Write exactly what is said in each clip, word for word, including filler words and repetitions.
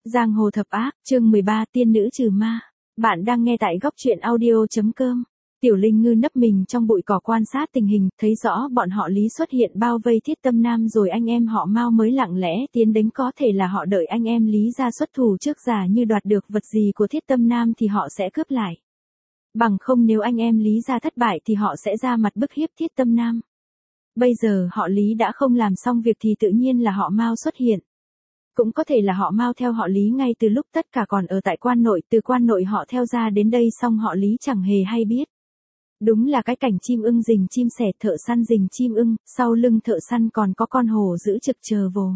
Giang hồ thập ác, chương mười ba, tiên nữ trừ ma. Bạn đang nghe tại góc truyện audio chấm com. Tiểu Linh Ngư nấp mình trong bụi cỏ quan sát tình hình, thấy rõ bọn họ Lý xuất hiện bao vây Thiết Tâm Nam rồi anh em họ Mao mới lặng lẽ tiến đến, có thể là họ đợi anh em Lý ra xuất thủ trước, giả như đoạt được vật gì của Thiết Tâm Nam thì họ sẽ cướp lại. Bằng không nếu anh em Lý ra thất bại thì họ sẽ ra mặt bức hiếp Thiết Tâm Nam. Bây giờ họ Lý đã không làm xong việc thì tự nhiên là họ Mao xuất hiện. Cũng có thể là họ Mao theo họ Lý ngay từ lúc tất cả còn ở tại quan nội, từ quan nội họ theo ra đến đây xong họ Lý chẳng hề hay biết. Đúng là cái cảnh chim ưng rình chim sẻ, thợ săn rình chim ưng, sau lưng thợ săn còn có con hổ giữ trực chờ vồ.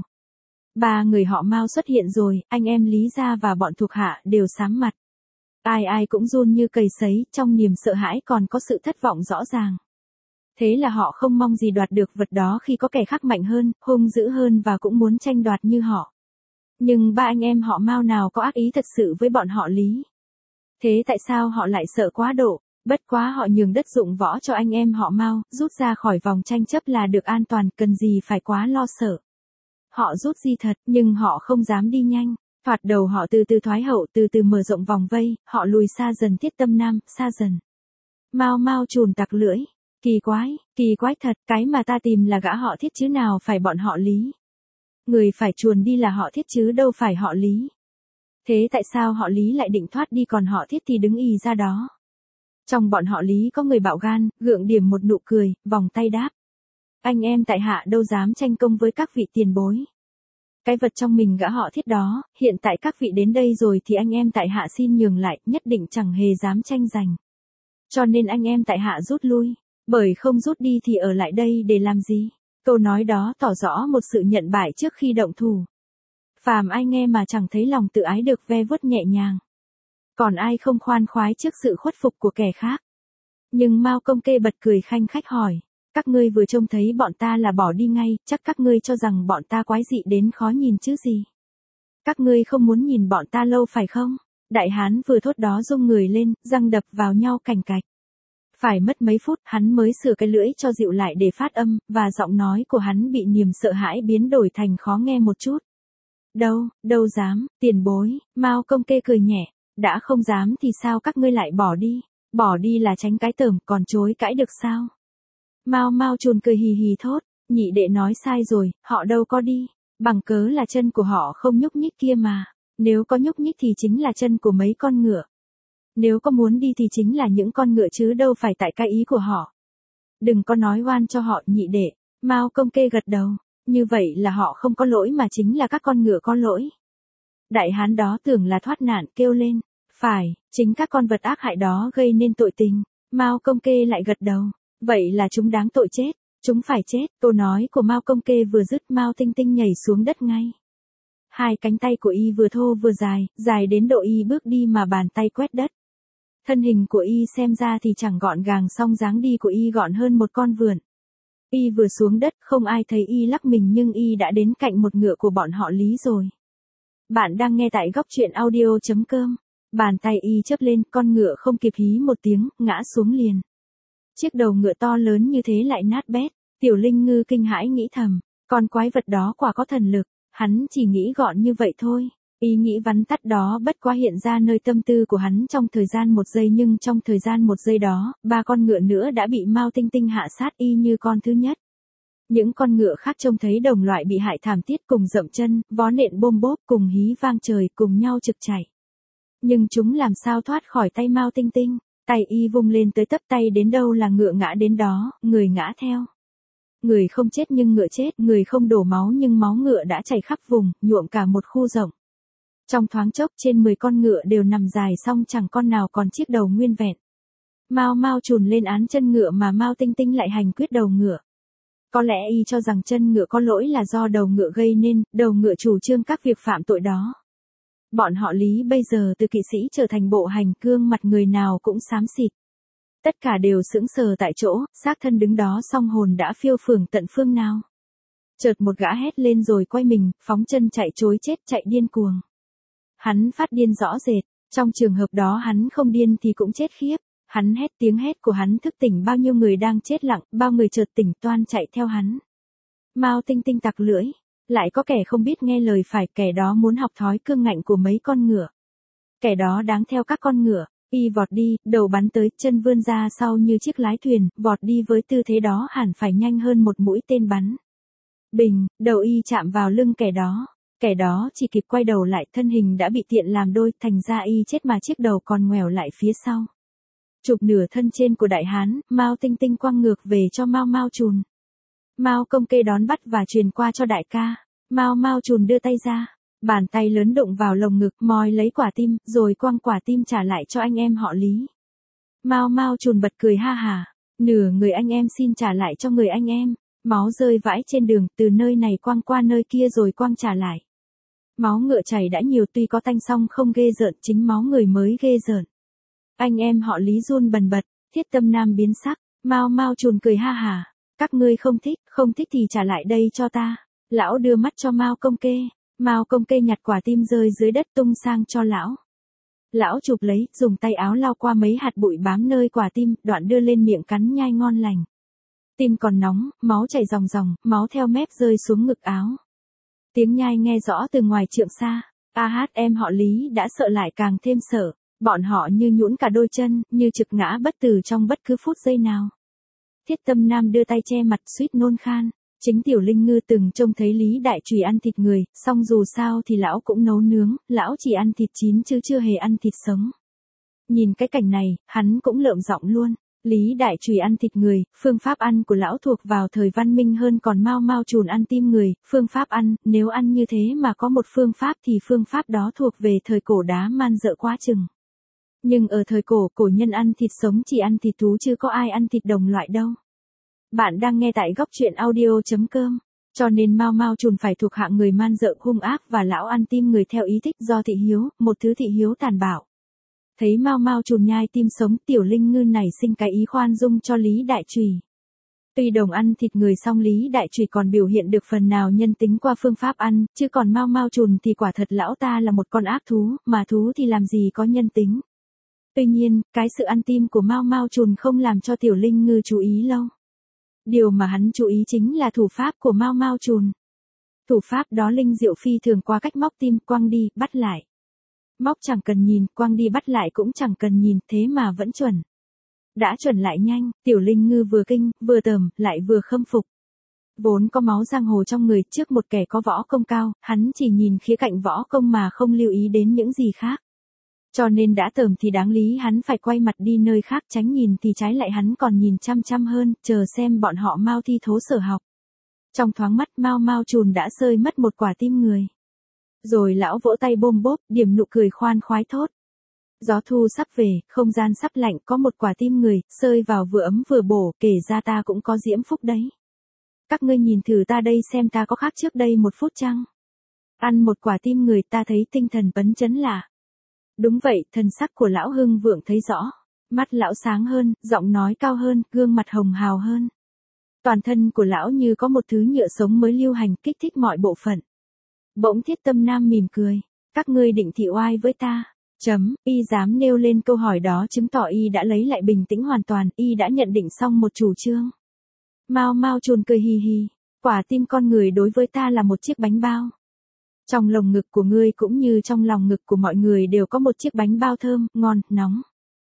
Ba người họ Mao xuất hiện rồi, anh em Lý gia và bọn thuộc hạ đều sám mặt. Ai ai cũng run như cầy sấy, trong niềm sợ hãi còn có sự thất vọng rõ ràng. Thế là họ không mong gì đoạt được vật đó khi có kẻ khác mạnh hơn, hung dữ hơn và cũng muốn tranh đoạt như họ. Nhưng ba anh em họ Mao nào có ác ý thật sự với bọn họ Lý. Thế tại sao họ lại sợ quá độ? Bất quá họ nhường đất dụng võ cho anh em họ Mao, rút ra khỏi vòng tranh chấp là được an toàn, cần gì phải quá lo sợ. Họ rút di thật, nhưng họ không dám đi nhanh. Thoạt đầu họ từ từ thoái hậu, từ từ mở rộng vòng vây, họ lùi xa dần Thiết Tâm Nam, xa dần. Mao Mao chùn tặc lưỡi. Kỳ quái, kỳ quái thật, cái mà ta tìm là gã họ Thiết chứ nào phải bọn họ Lý. Người phải chuồn đi là họ Thiết chứ đâu phải họ Lý. Thế tại sao họ Lý lại định thoát đi còn họ Thiết thì đứng ì ra đó? Trong bọn họ Lý có người bạo gan, gượng điểm một nụ cười, vòng tay đáp. Anh em tại hạ đâu dám tranh công với các vị tiền bối. Cái vật trong mình gã họ Thiết đó, hiện tại các vị đến đây rồi thì anh em tại hạ xin nhường lại, nhất định chẳng hề dám tranh giành. Cho nên anh em tại hạ rút lui, bởi không rút đi thì ở lại đây để làm gì? Câu nói đó tỏ rõ một sự nhận bại trước khi động thủ. Phàm ai nghe mà chẳng thấy lòng tự ái được ve vuốt nhẹ nhàng. Còn ai không khoan khoái trước sự khuất phục của kẻ khác. Nhưng Mao Công Kê bật cười khanh khách hỏi, các ngươi vừa trông thấy bọn ta là bỏ đi ngay, chắc các ngươi cho rằng bọn ta quái dị đến khó nhìn chứ gì. Các ngươi không muốn nhìn bọn ta lâu phải không? Đại hán vừa thốt đó rung người lên, răng đập vào nhau cành cạch. Phải mất mấy phút hắn mới sửa cái lưỡi cho dịu lại để phát âm, và giọng nói của hắn bị niềm sợ hãi biến đổi thành khó nghe một chút. Đâu, đâu dám, tiền bối, Mao Công Kê cười nhẹ, đã không dám thì sao các ngươi lại bỏ đi, bỏ đi là tránh cái tởm, còn chối cãi được sao? Mao Mao chùn cười hì hì thốt, nhị đệ nói sai rồi, họ đâu có đi, bằng cớ là chân của họ không nhúc nhích kia mà, nếu có nhúc nhích thì chính là chân của mấy con ngựa. Nếu có muốn đi thì chính là những con ngựa chứ đâu phải tại cái ý của họ. Đừng có nói oan cho họ nhị đệ. Mao Công Kê gật đầu. Như vậy là họ không có lỗi mà chính là các con ngựa có lỗi. Đại hán đó tưởng là thoát nạn kêu lên. Phải, chính các con vật ác hại đó gây nên tội tình. Mao Công Kê lại gật đầu. Vậy là chúng đáng tội chết. Chúng phải chết. Câu nói của Mao Công Kê vừa dứt Mao Tinh Tinh nhảy xuống đất ngay. Hai cánh tay của y vừa thô vừa dài, dài đến độ y bước đi mà bàn tay quét đất. Thân hình của y xem ra thì chẳng gọn gàng song dáng đi của y gọn hơn một con vượn. Y vừa xuống đất không ai thấy y lắc mình nhưng y đã đến cạnh một ngựa của bọn họ Lý rồi. Bạn đang nghe tại góc truyện audio chấm com. Bàn tay y chớp lên, con ngựa không kịp hí một tiếng, ngã xuống liền. Chiếc đầu ngựa to lớn như thế lại nát bét. Tiểu Linh Ngư kinh hãi nghĩ thầm, con quái vật đó quả có thần lực, hắn chỉ nghĩ gọn như vậy thôi. Ý nghĩ vắn tắt đó bất quá hiện ra nơi tâm tư của hắn trong thời gian một giây, nhưng trong thời gian một giây đó, ba con ngựa nữa đã bị Mao Tinh Tinh hạ sát y như con thứ nhất. Những con ngựa khác trông thấy đồng loại bị hại thảm thiết cùng dậm chân, vó nện bôm bốp cùng hí vang trời cùng nhau trực chạy. Nhưng chúng làm sao thoát khỏi tay Mao Tinh Tinh, tay y vung lên tới tấp tay đến đâu là ngựa ngã đến đó, người ngã theo. Người không chết nhưng ngựa chết, người không đổ máu nhưng máu ngựa đã chảy khắp vùng, nhuộm cả một khu rộng. Trong thoáng chốc trên mười con ngựa đều nằm dài xong chẳng con nào còn chiếc đầu nguyên vẹn. Mao Mao chùn lên án chân ngựa mà Mao Tinh Tinh lại hành quyết đầu ngựa. Có lẽ y cho rằng chân ngựa có lỗi là do đầu ngựa gây nên, đầu ngựa chủ trương các việc phạm tội đó. Bọn họ Lý bây giờ từ kỵ sĩ trở thành bộ hành cương, mặt người nào cũng xám xịt. Tất cả đều sững sờ tại chỗ, xác thân đứng đó song hồn đã phiêu phường tận phương nào. Chợt một gã hét lên rồi quay mình, phóng chân chạy trối chết, chạy điên cuồng. Hắn phát điên rõ rệt, trong trường hợp đó hắn không điên thì cũng chết khiếp. Hắn hét, tiếng hét của hắn thức tỉnh bao nhiêu người đang chết lặng, bao người chợt tỉnh toan chạy theo hắn. Mao Tinh Tinh tặc lưỡi, Lại có kẻ không biết nghe lời phải, kẻ đó muốn học thói cương ngạnh của mấy con ngựa. Kẻ đó đáng theo các con ngựa. Y vọt đi, đầu bắn tới, chân vươn ra sau như chiếc lái thuyền, vọt đi với tư thế đó hẳn phải nhanh hơn một mũi tên bắn. Bình, đầu Y chạm vào lưng kẻ đó. Kẻ đó chỉ kịp quay đầu lại, thân hình đã bị tiện làm đôi, thành ra Y chết mà chiếc đầu còn ngoẻo lại phía sau. Chụp nửa thân trên của đại hán, Mao Tinh Tinh quăng ngược về cho Mao Mao Chùn. Mao Công Kê đón bắt và truyền qua cho đại ca. Mao Mao Chùn đưa tay ra, bàn tay lớn đụng vào lồng ngực, moi lấy quả tim, rồi quăng quả tim trả lại cho anh em họ Lý. Mao Mao Chùn bật cười ha hả, nửa người anh em xin trả lại cho người anh em. Máu rơi vãi trên đường, từ nơi này quăng qua nơi kia rồi quăng trả lại. Máu ngựa chảy đã nhiều, tuy có tanh song không ghê rợn, chính máu người mới ghê rợn. Anh em họ Lý run bần bật, Thiết Tâm Nam biến sắc. Mao Mao Chùn cười ha hả, các ngươi không thích, không thích thì trả lại đây cho ta. Lão đưa mắt cho Mao Công Kê. Mao Công Kê nhặt quả tim rơi dưới đất tung sang cho lão. Lão chụp lấy, dùng tay áo lau qua mấy hạt bụi bám nơi quả tim, đoạn đưa lên miệng cắn nhai ngon lành. Tim còn nóng, máu chảy ròng ròng, máu theo mép rơi xuống ngực áo. Tiếng nhai nghe rõ từ ngoài trượng xa. A hát em họ Lý đã sợ lại càng thêm sợ. Bọn họ như nhũn cả đôi chân, như trực ngã bất tử trong bất cứ phút giây nào. Thiết Tâm Nam đưa tay che mặt suýt nôn khan. Chính Tiểu Linh Ngư từng trông thấy Lý Đại Trùy ăn thịt người, song dù sao thì lão cũng nấu nướng, lão chỉ ăn thịt chín chứ chưa hề ăn thịt sống. Nhìn cái cảnh này, hắn cũng lợm giọng luôn. Lý Đại Trùy ăn thịt người, phương pháp ăn của lão thuộc vào thời văn minh hơn, còn Mao Mao Chùn ăn tim người, phương pháp ăn, nếu ăn như thế mà có một phương pháp thì phương pháp đó thuộc về thời cổ đá man dợ quá chừng. Nhưng ở thời cổ, cổ nhân ăn thịt sống chỉ ăn thịt thú chứ có ai ăn thịt đồng loại đâu. Bạn đang nghe tại góc truyện audio chấm com. Cho nên Mao Mao Chùn phải thuộc hạng người man dợ hung ác và lão ăn tim người theo ý thích do thị hiếu, một thứ thị hiếu tàn bạo. Thấy Mao Mao Chùn nhai tim sống, Tiểu Linh Ngư nảy sinh cái ý khoan dung cho Lý Đại Trùy. Tuy đồng ăn thịt người song Lý Đại Trùy còn biểu hiện được phần nào nhân tính qua phương pháp ăn, chứ còn Mao Mao Chùn thì quả thật lão ta là một con ác thú, mà thú thì làm gì có nhân tính. Tuy nhiên, cái sự ăn tim của Mao Mao Chùn không làm cho Tiểu Linh Ngư chú ý lâu. Điều mà hắn chú ý chính là thủ pháp của Mao Mao Chùn. Thủ pháp đó linh diệu phi thường qua cách móc tim, quăng đi, bắt lại. Móc chẳng cần nhìn, quăng đi bắt lại cũng chẳng cần nhìn, thế mà vẫn chuẩn. Đã chuẩn lại nhanh, Tiểu Linh Ngư vừa kinh, vừa tởm, lại vừa khâm phục. Vốn có máu giang hồ trong người, trước một kẻ có võ công cao, hắn chỉ nhìn khía cạnh võ công mà không lưu ý đến những gì khác. Cho nên đã tởm thì đáng lý hắn phải quay mặt đi nơi khác, tránh nhìn thì trái lại hắn còn nhìn chăm chăm hơn, chờ xem bọn họ Mao thi thố sở học. Trong thoáng mắt Mao Mao Chùn đã rơi mất một quả tim người. Rồi lão vỗ tay bôm bốp, điểm nụ cười khoan khoái thốt. Gió thu sắp về, không gian sắp lạnh, có một quả tim người, rơi vào vừa ấm vừa bổ, kể ra ta cũng có diễm phúc đấy. Các ngươi nhìn thử ta đây xem ta có khác trước đây một phút chăng? Ăn một quả tim người ta thấy tinh thần phấn chấn lạ. Đúng vậy, thần sắc của lão Hưng Vượng thấy rõ. Mắt lão sáng hơn, giọng nói cao hơn, gương mặt hồng hào hơn. Toàn thân của lão như có một thứ nhựa sống mới lưu hành, kích thích mọi bộ phận. Bỗng Thiết Tâm Nam mỉm cười. Các ngươi định thị oai với ta. Chấm, y dám nêu lên câu hỏi đó chứng tỏ y đã lấy lại bình tĩnh hoàn toàn, y đã nhận định xong một chủ trương. Mao Mao Chùn cười hì hì. Quả tim con người đối với ta là một chiếc bánh bao. Trong lồng ngực của ngươi cũng như trong lòng ngực của mọi người đều có một chiếc bánh bao thơm, ngon, nóng.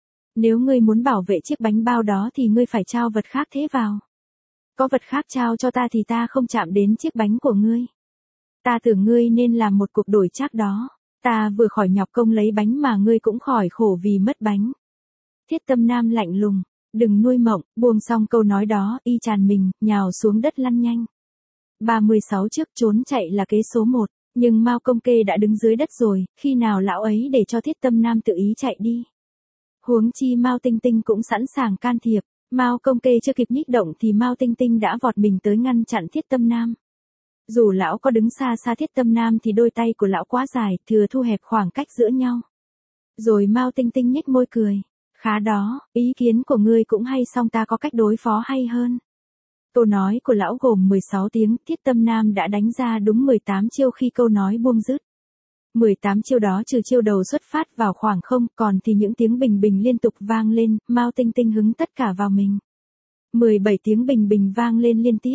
Nếu ngươi muốn bảo vệ chiếc bánh bao đó thì ngươi phải trao vật khác thế vào. Có vật khác trao cho ta thì ta không chạm đến chiếc bánh của ngươi. Ta tưởng ngươi nên làm một cuộc đổi trác đó. Ta vừa khỏi nhọc công lấy bánh mà ngươi cũng khỏi khổ vì mất bánh. Thiết Tâm Nam lạnh lùng. Đừng nuôi mộng, buông xong câu nói đó, y tràn mình, nhào xuống đất lăn nhanh. ba mươi sáu trước trốn chạy là kế số một. Nhưng Mao Công Kê đã đứng dưới đất rồi, khi nào lão ấy để cho Thiết Tâm Nam tự ý chạy đi. Huống chi Mao Tinh Tinh cũng sẵn sàng can thiệp, Mao Công Kê chưa kịp nhích động thì Mao Tinh Tinh đã vọt mình tới ngăn chặn Thiết Tâm Nam. Dù lão có đứng xa xa Thiết Tâm Nam thì đôi tay của lão quá dài, thừa thu hẹp khoảng cách giữa nhau. Rồi Mao Tinh Tinh nhếch môi cười. Khá đó, ý kiến của ngươi cũng hay, song ta có cách đối phó hay hơn. Câu nói của lão gồm mười sáu tiếng, Thiết Tâm Nam đã đánh ra đúng mười tám chiêu khi câu nói buông dứt. mười tám chiêu đó trừ chiêu đầu xuất phát vào khoảng không, còn thì những tiếng bình bình liên tục vang lên, Mao Tinh Tinh hứng tất cả vào mình. mười bảy tiếng bình bình vang lên liên tiếp,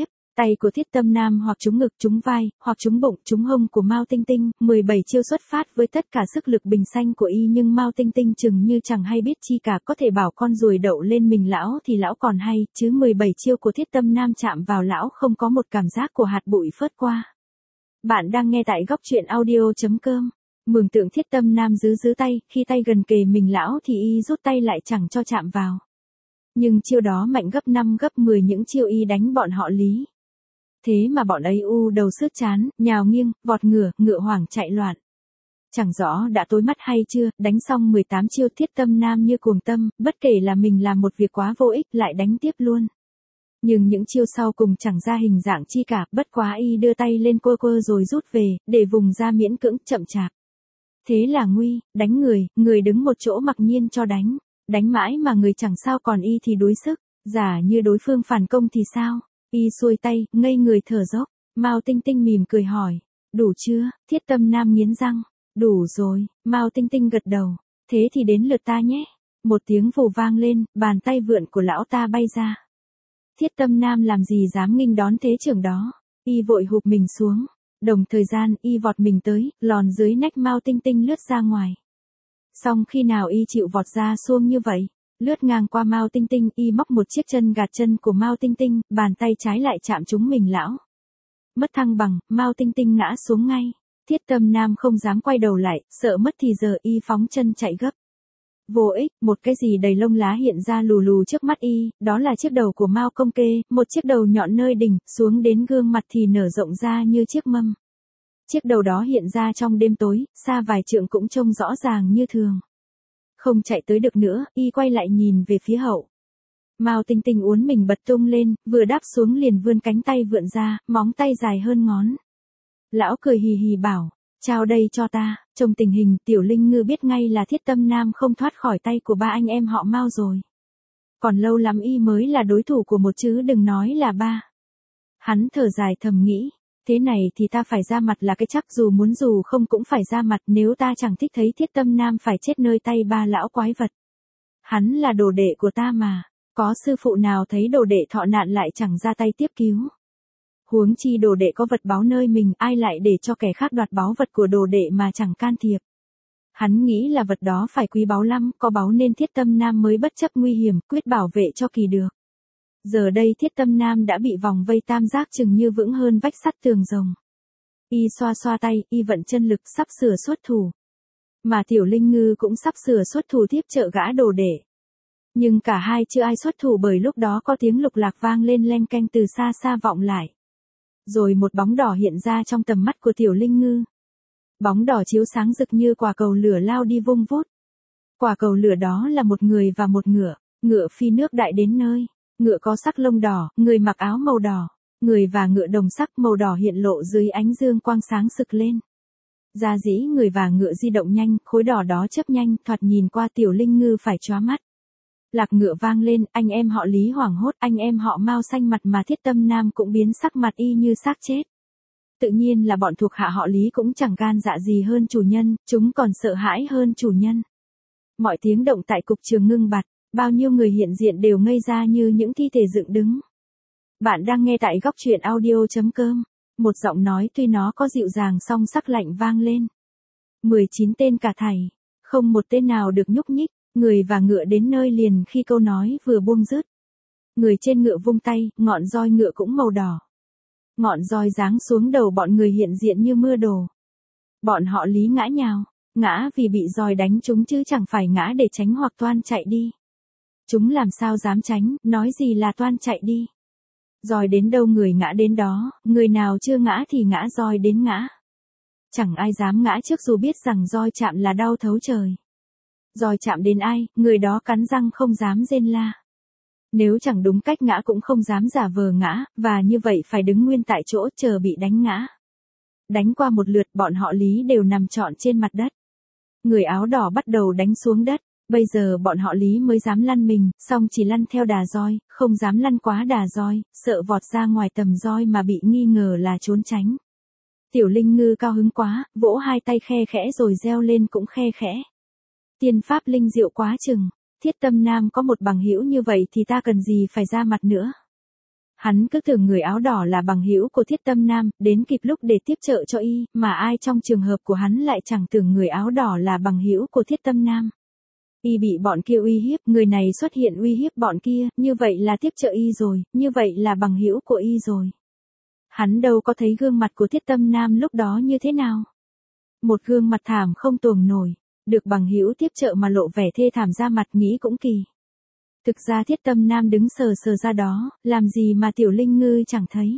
Tay của Thiết Tâm Nam hoặc trúng ngực, trúng vai, hoặc trúng bụng, trúng hông của Mao Tinh Tinh, mười bảy chiêu xuất phát với tất cả sức lực bình xanh của y, nhưng Mao Tinh Tinh chừng như chẳng hay biết chi cả, có thể bảo con ruồi đậu lên mình lão thì lão còn hay, chứ mười bảy chiêu của Thiết Tâm Nam chạm vào lão không có một cảm giác của hạt bụi phớt qua. Bạn đang nghe tại góc truyện audio.com. Mường tượng Thiết Tâm Nam giữ giữ tay, khi tay gần kề mình lão thì y rút tay lại chẳng cho chạm vào. Nhưng chiêu đó mạnh gấp năm gấp mười những chiêu y đánh bọn họ Lý. Thế mà bọn ấy u đầu sướt chán, nhào nghiêng, vọt ngửa, ngựa hoảng chạy loạn. Chẳng rõ đã tối mắt hay chưa, đánh xong mười tám chiêu Thiết Tâm Nam như cuồng tâm, bất kể là mình làm một việc quá vô ích lại đánh tiếp luôn. Nhưng những chiêu sau cùng chẳng ra hình dạng chi cả, bất quá y đưa tay lên quơ quơ rồi rút về, để vùng ra miễn cưỡng chậm chạp. Thế là nguy, đánh người, người đứng một chỗ mặc nhiên cho đánh, đánh mãi mà người chẳng sao còn y thì đuối sức, giả như đối phương phản công thì sao? Y xuôi tay, ngây người thở dốc, Mao Tinh Tinh mỉm cười hỏi, đủ chưa? Thiết Tâm Nam nghiến răng, đủ rồi, Mao Tinh Tinh gật đầu, thế thì đến lượt ta nhé. Một tiếng vù vang lên, bàn tay vượn của lão ta bay ra. Thiết Tâm Nam làm gì dám nghênh đón thế trưởng đó, y vội hụp mình xuống, đồng thời gian y vọt mình tới, lòn dưới nách Mao Tinh Tinh lướt ra ngoài. Xong khi nào y chịu vọt ra xuông như vậy? Lướt ngang qua Mao Tinh Tinh, y móc một chiếc chân gạt chân của Mao Tinh Tinh, bàn tay trái lại chạm trúng mình lão. Mất thăng bằng, Mao Tinh Tinh ngã xuống ngay. Thiết Tâm Nam không dám quay đầu lại, sợ mất thì giờ y phóng chân chạy gấp. Vô ích, một cái gì đầy lông lá hiện ra lù lù trước mắt y, đó là chiếc đầu của Mao Công Kê, một chiếc đầu nhọn nơi đỉnh, xuống đến gương mặt thì nở rộng ra như chiếc mâm. Chiếc đầu đó hiện ra trong đêm tối, xa vài trượng cũng trông rõ ràng như thường. Không chạy tới được nữa, y quay lại nhìn về phía hậu. Mao Tinh Tinh uốn mình bật tung lên, vừa đáp xuống liền vươn cánh tay vượn ra, móng tay dài hơn ngón. Lão cười hì hì bảo, trao đây cho ta, trông tình hình Tiểu Linh Ngư biết ngay là Thiết Tâm Nam không thoát khỏi tay của ba anh em họ Mao rồi. Còn lâu lắm y mới là đối thủ của một chứ đừng nói là ba. Hắn thở dài thầm nghĩ. Thế này thì ta phải ra mặt là cái chắc, dù muốn dù không cũng phải ra mặt, nếu ta chẳng thích thấy Thiết Tâm Nam phải chết nơi tay ba lão quái vật. Hắn là đồ đệ của ta mà, có sư phụ nào thấy đồ đệ thọ nạn lại chẳng ra tay tiếp cứu. Huống chi đồ đệ có vật báu nơi mình, ai lại để cho kẻ khác đoạt báu vật của đồ đệ mà chẳng can thiệp. Hắn nghĩ là vật đó phải quý báu lắm, có báu nên Thiết Tâm Nam mới bất chấp nguy hiểm, quyết bảo vệ cho kỳ được. Giờ đây Thiết Tâm Nam đã bị vòng vây tam giác chừng như vững hơn vách sắt tường rồng. Y xoa xoa tay, y vận chân lực sắp sửa xuất thủ. Mà Tiểu Linh Ngư cũng sắp sửa xuất thủ tiếp trợ gã đồ đệ. Nhưng cả hai chưa ai xuất thủ bởi lúc đó có tiếng lục lạc vang lên leng keng từ xa xa vọng lại. Rồi một bóng đỏ hiện ra trong tầm mắt của Tiểu Linh Ngư. Bóng đỏ chiếu sáng rực như quả cầu lửa lao đi vung vút. Quả cầu lửa đó là một người và một ngựa, ngựa phi nước đại đến nơi. Ngựa có sắc lông đỏ, người mặc áo màu đỏ, người và ngựa đồng sắc màu đỏ hiện lộ dưới ánh dương quang sáng sực lên. Ra dĩ người và ngựa di động nhanh, khối đỏ đó chớp nhanh, thoạt nhìn qua Tiểu Linh Ngư phải chóa mắt. Lạc ngựa vang lên, anh em họ Lý hoảng hốt, anh em họ Mao xanh mặt mà Thiết Tâm Nam cũng biến sắc mặt y như xác chết. Tự nhiên là bọn thuộc hạ họ Lý cũng chẳng gan dạ gì hơn chủ nhân, chúng còn sợ hãi hơn chủ nhân. Mọi tiếng động tại cục trường ngưng bặt. Bao nhiêu người hiện diện đều ngây ra như những thi thể dựng đứng. Bạn đang nghe tại góc truyện audio.com. Một giọng nói tuy nó có dịu dàng song sắc lạnh vang lên. mười chín tên cả thảy. Không một tên nào được nhúc nhích. Người và ngựa đến nơi liền khi câu nói vừa buông dứt. Người trên ngựa vung tay, ngọn roi ngựa cũng màu đỏ. Ngọn roi giáng xuống đầu bọn người hiện diện như mưa đổ. Bọn họ Lý ngã nhào. Ngã vì bị roi đánh chúng chứ chẳng phải ngã để tránh hoặc toan chạy đi. Chúng làm sao dám tránh, nói gì là toan chạy đi. Roi đến đâu người ngã đến đó, người nào chưa ngã thì ngã roi đến ngã. Chẳng ai dám ngã trước dù biết rằng roi chạm là đau thấu trời. Roi chạm đến ai, người đó cắn răng không dám rên la. Nếu chẳng đúng cách ngã cũng không dám giả vờ ngã, và như vậy phải đứng nguyên tại chỗ chờ bị đánh ngã. Đánh qua một lượt bọn họ Lý đều nằm trọn trên mặt đất. Người áo đỏ bắt đầu đánh xuống đất. Bây giờ bọn họ Lý mới dám lăn mình, song chỉ lăn theo đà roi, không dám lăn quá đà roi, sợ vọt ra ngoài tầm roi mà bị nghi ngờ là trốn tránh. Tiểu Linh Ngư cao hứng quá, vỗ hai tay khe khẽ rồi reo lên cũng khe khẽ. Tiên pháp linh diệu quá chừng, Thiết Tâm Nam có một bằng hữu như vậy thì ta cần gì phải ra mặt nữa. Hắn cứ tưởng người áo đỏ là bằng hữu của Thiết Tâm Nam, đến kịp lúc để tiếp trợ cho y, mà ai trong trường hợp của hắn lại chẳng tưởng người áo đỏ là bằng hữu của Thiết Tâm Nam. Y bị bọn kia uy hiếp, người này xuất hiện uy hiếp bọn kia, như vậy là tiếp trợ y rồi, như vậy là bằng hữu của y rồi. Hắn đâu có thấy gương mặt của Thiết Tâm Nam lúc đó như thế nào. Một gương mặt thảm không tuồng nổi, được bằng hữu tiếp trợ mà lộ vẻ thê thảm ra mặt, nghĩ cũng kỳ. Thực ra Thiết Tâm Nam đứng sờ sờ ra đó, làm gì mà Tiểu Linh Ngư chẳng thấy.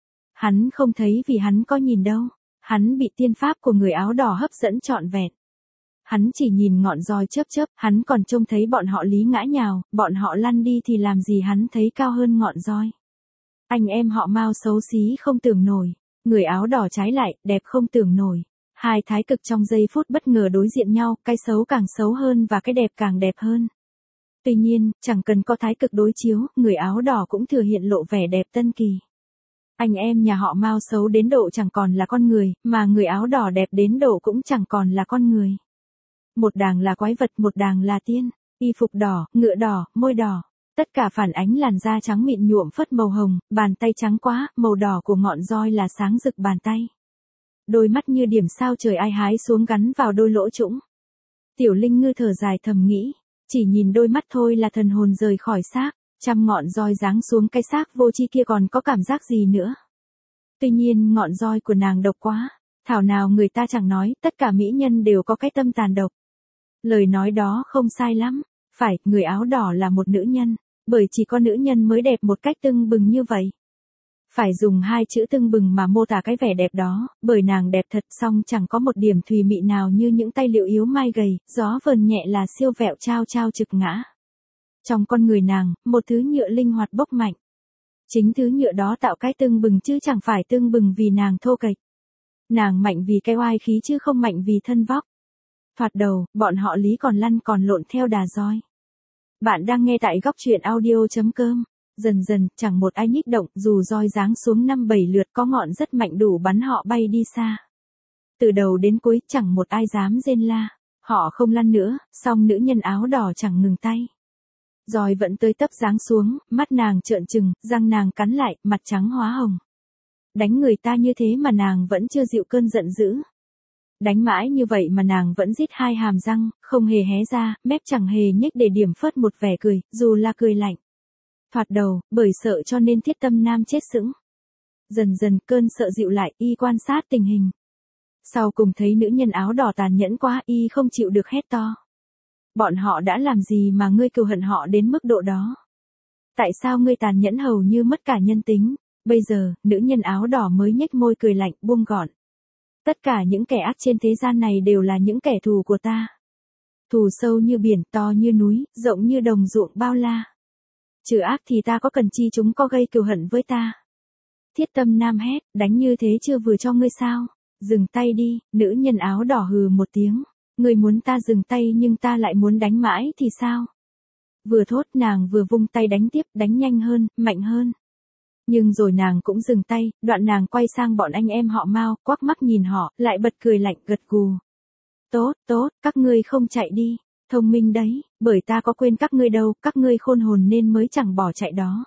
Hắn không thấy vì hắn có nhìn đâu, hắn bị tiên pháp của người áo đỏ hấp dẫn trọn vẹn. Hắn chỉ nhìn ngọn roi chớp chớp, hắn còn trông thấy bọn họ Lý ngã nhào, bọn họ lăn đi thì làm gì hắn thấy cao hơn ngọn roi. Anh em họ Mao xấu xí không tưởng nổi, người áo đỏ trái lại, đẹp không tưởng nổi. Hai thái cực trong giây phút bất ngờ đối diện nhau, cái xấu càng xấu hơn và cái đẹp càng đẹp hơn. Tuy nhiên, chẳng cần có thái cực đối chiếu, người áo đỏ cũng thừa hiện lộ vẻ đẹp tân kỳ. Anh em nhà họ Mao xấu đến độ chẳng còn là con người, mà người áo đỏ đẹp đến độ cũng chẳng còn là con người. Một đàng là quái vật, một đàng là tiên, y phục đỏ, ngựa đỏ, môi đỏ, tất cả phản ánh làn da trắng mịn nhuộm phất màu hồng, bàn tay trắng quá, màu đỏ của ngọn roi là sáng rực bàn tay. Đôi mắt như điểm sao trời ai hái xuống gắn vào đôi lỗ trũng. Tiểu Linh Ngư thở dài thầm nghĩ, chỉ nhìn đôi mắt thôi là thần hồn rời khỏi xác, trăm ngọn roi giáng xuống cái xác vô tri kia còn có cảm giác gì nữa. Tuy nhiên ngọn roi của nàng độc quá, thảo nào người ta chẳng nói, tất cả mỹ nhân đều có cái tâm tàn độc. Lời nói đó không sai lắm, phải, người áo đỏ là một nữ nhân, bởi chỉ có nữ nhân mới đẹp một cách tưng bừng như vậy. Phải dùng hai chữ tưng bừng mà mô tả cái vẻ đẹp đó, bởi nàng đẹp thật song chẳng có một điểm thùy mị nào như những tay liệu yếu mai gầy, gió vờn nhẹ là siêu vẹo trao trao trực ngã. Trong con người nàng, một thứ nhựa linh hoạt bốc mạnh. Chính thứ nhựa đó tạo cái tưng bừng chứ chẳng phải tưng bừng vì nàng thô kệch. Nàng mạnh vì cái oai khí chứ không mạnh vì thân vóc. Thoạt đầu, bọn họ Lý còn lăn còn lộn theo đà roi. Bạn đang nghe tại góc truyện audio chấm com. Dần dần, chẳng một ai nhích động, dù roi giáng xuống năm bảy lượt có ngọn rất mạnh đủ bắn họ bay đi xa. Từ đầu đến cuối, chẳng một ai dám rên la. Họ không lăn nữa, song nữ nhân áo đỏ chẳng ngừng tay. Roi vẫn tới tấp giáng xuống, mắt nàng trợn trừng, răng nàng cắn lại, mặt trắng hóa hồng. Đánh người ta như thế mà nàng vẫn chưa dịu cơn giận dữ. Đánh mãi như vậy mà nàng vẫn rít hai hàm răng, không hề hé ra, mép chẳng hề nhếch để điểm phớt một vẻ cười, dù là cười lạnh. Thoạt đầu, bởi sợ cho nên Thiết Tâm Nam chết sững. Dần dần cơn sợ dịu lại, y quan sát tình hình. Sau cùng thấy nữ nhân áo đỏ tàn nhẫn quá, y không chịu được hét to. Bọn họ đã làm gì mà ngươi cừu hận họ đến mức độ đó? Tại sao ngươi tàn nhẫn hầu như mất cả nhân tính? Bây giờ, nữ nhân áo đỏ mới nhếch môi cười lạnh, buông gọn. Tất cả những kẻ ác trên thế gian này đều là những kẻ thù của ta. Thù sâu như biển, to như núi, rộng như đồng ruộng bao la. Trừ ác thì ta có cần chi chúng có gây cừu hận với ta. Thiết Tâm Nam hét, đánh như thế chưa vừa cho ngươi sao? Dừng tay đi, nữ nhân áo đỏ hừ một tiếng. Ngươi muốn ta dừng tay nhưng ta lại muốn đánh mãi thì sao? Vừa thốt nàng vừa vung tay đánh tiếp, đánh nhanh hơn, mạnh hơn. Nhưng rồi nàng cũng dừng tay, đoạn nàng quay sang bọn anh em họ Mao, quắc mắt nhìn họ, lại bật cười lạnh gật gù. Tốt, tốt, các ngươi không chạy đi. Thông minh đấy, bởi ta có quên các ngươi đâu, các ngươi khôn hồn nên mới chẳng bỏ chạy đó.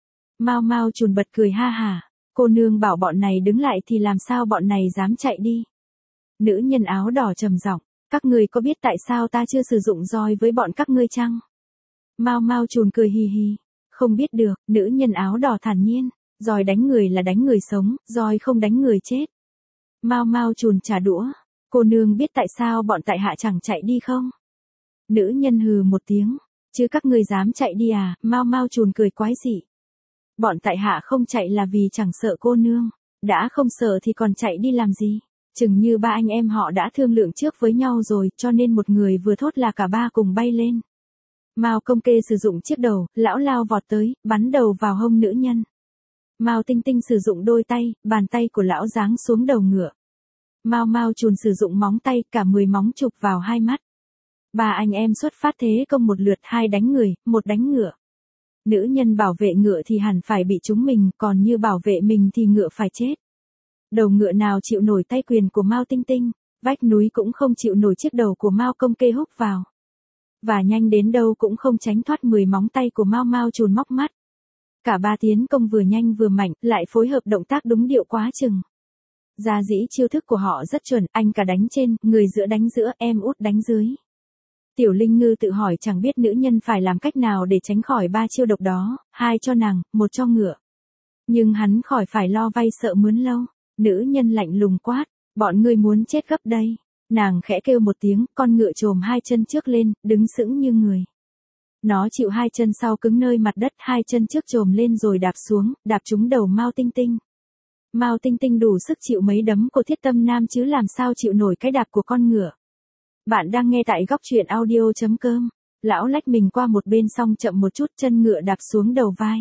Mao Mao chùn bật cười ha hà, cô nương bảo bọn này đứng lại thì làm sao bọn này dám chạy đi. Nữ nhân áo đỏ trầm giọng, các ngươi có biết tại sao ta chưa sử dụng roi với bọn các ngươi chăng? Mao Mao chùn cười hì hì, không biết được, nữ nhân áo đỏ thản nhiên, roi đánh người là đánh người sống, roi không đánh người chết. Mao Mao chùn trả đũa, cô nương biết tại sao bọn tại hạ chẳng chạy đi không? Nữ nhân hừ một tiếng, chứ các ngươi dám chạy đi à? Mao Mao chùn cười quái dị. Bọn tại hạ không chạy là vì chẳng sợ cô nương, đã không sợ thì còn chạy đi làm gì? Chừng như ba anh em họ đã thương lượng trước với nhau rồi, cho nên một người vừa thốt là cả ba cùng bay lên. Mao Công Kê sử dụng chiếc đầu, lão lao vọt tới, bắn đầu vào hông nữ nhân. Mao Tinh Tinh sử dụng đôi tay, bàn tay của lão giáng xuống đầu ngựa. Mao Mao chùn sử dụng móng tay, cả mười móng chụp vào hai mắt. Ba anh em xuất phát thế công một lượt, hai đánh người, một đánh ngựa. Nữ nhân bảo vệ ngựa thì hẳn phải bị trúng mình, còn như bảo vệ mình thì ngựa phải chết. Đầu ngựa nào chịu nổi tay quyền của Mao Tinh Tinh, vách núi cũng không chịu nổi chiếc đầu của Mao Công Kê húc vào. Và nhanh đến đâu cũng không tránh thoát mười móng tay của Mao Mao chùn móc mắt. Cả ba tiến công vừa nhanh vừa mạnh, lại phối hợp động tác đúng điệu quá chừng. Gia dĩ chiêu thức của họ rất chuẩn, anh cả đánh trên, người giữa đánh giữa, em út đánh dưới. Tiểu Linh Ngư tự hỏi chẳng biết nữ nhân phải làm cách nào để tránh khỏi ba chiêu độc đó, hai cho nàng, một cho ngựa. Nhưng hắn khỏi phải lo vay sợ mướn lâu. Nữ nhân lạnh lùng quát, bọn ngươi muốn chết gấp đây. Nàng khẽ kêu một tiếng, con ngựa trồm hai chân trước lên, đứng sững như người. Nó chịu hai chân sau cứng nơi mặt đất, hai chân trước trồm lên rồi đạp xuống, đạp trúng đầu Mao Tinh Tinh. Mao Tinh Tinh đủ sức chịu mấy đấm của Thiết Tâm Nam chứ làm sao chịu nổi cái đạp của con ngựa. Bạn đang nghe tại góc truyện audio chấm com. Lão lách mình qua một bên xong chậm một chút, chân ngựa đạp xuống đầu vai.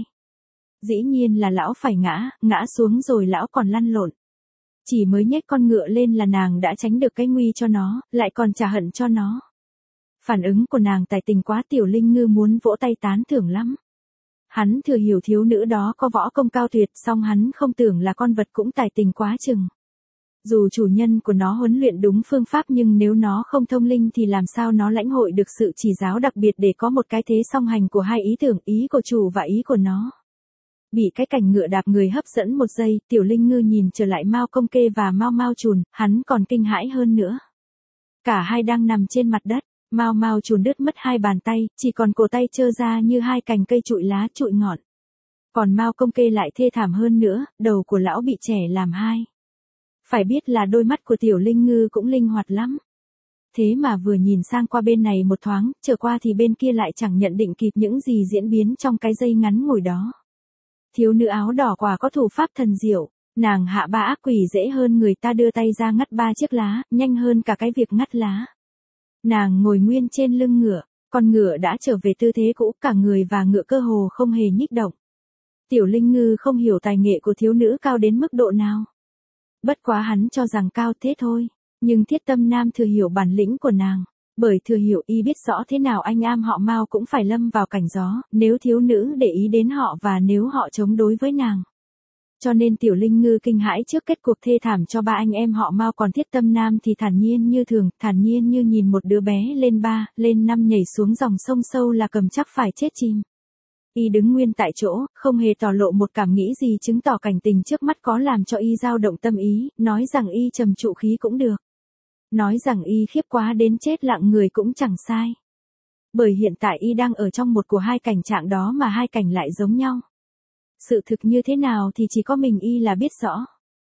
Dĩ nhiên là lão phải ngã, ngã xuống rồi lão còn lăn lộn. Chỉ mới nhếch con ngựa lên là nàng đã tránh được cái nguy cho nó, lại còn trả hận cho nó. Phản ứng của nàng tài tình quá, Tiểu Linh Ngư muốn vỗ tay tán thưởng lắm. Hắn thừa hiểu thiếu nữ đó có võ công cao tuyệt, song hắn không tưởng là con vật cũng tài tình quá chừng. Dù chủ nhân của nó huấn luyện đúng phương pháp nhưng nếu nó không thông linh thì làm sao nó lãnh hội được sự chỉ giáo đặc biệt để có một cái thế song hành của hai ý tưởng, ý của chủ và ý của nó. Bị cái cảnh ngựa đạp người hấp dẫn một giây, Tiểu Linh Ngư nhìn trở lại Mao Công Kê và Mao Mao Chùn, hắn còn kinh hãi hơn nữa. Cả hai đang nằm trên mặt đất, Mao Mao Chùn đứt mất hai bàn tay, chỉ còn cổ tay trơ ra như hai cành cây trụi lá trụi ngọn. Còn Mao Công Kê lại thê thảm hơn nữa, đầu của lão bị chẻ làm hai. Phải biết là đôi mắt của Tiểu Linh Ngư cũng linh hoạt lắm. Thế mà vừa nhìn sang qua bên này một thoáng, trở qua thì bên kia lại chẳng nhận định kịp những gì diễn biến trong cái giây ngắn ngủi đó. Thiếu nữ áo đỏ quả có thủ pháp thần diệu, nàng hạ ba ác quỷ dễ hơn người ta đưa tay ra ngắt ba chiếc lá, nhanh hơn cả cái việc ngắt lá. Nàng ngồi nguyên trên lưng ngựa, con ngựa đã trở về tư thế cũ, cả người và ngựa cơ hồ không hề nhích động. Tiểu Linh Ngư không hiểu tài nghệ của thiếu nữ cao đến mức độ nào. Bất quá hắn cho rằng cao thế thôi, nhưng Thiết Tâm Nam thừa hiểu bản lĩnh của nàng. Bởi thừa hiểu y biết rõ thế nào anh am họ Mao cũng phải lâm vào cảnh gió, nếu thiếu nữ để ý đến họ và nếu họ chống đối với nàng. Cho nên Tiểu Linh Ngư kinh hãi trước kết cuộc thê thảm cho ba anh em họ Mao, còn Thiết Tâm Nam thì thản nhiên như thường, thản nhiên như nhìn một đứa bé lên ba, lên năm nhảy xuống dòng sông sâu là cầm chắc phải chết chìm. Y đứng nguyên tại chỗ, không hề tỏ lộ một cảm nghĩ gì chứng tỏ cảnh tình trước mắt có làm cho y dao động tâm ý, nói rằng y trầm trụ khí cũng được. Nói rằng y khiếp quá đến chết lặng người cũng chẳng sai. Bởi hiện tại y đang ở trong một của hai cảnh trạng đó mà hai cảnh lại giống nhau. Sự thực như thế nào thì chỉ có mình y là biết rõ.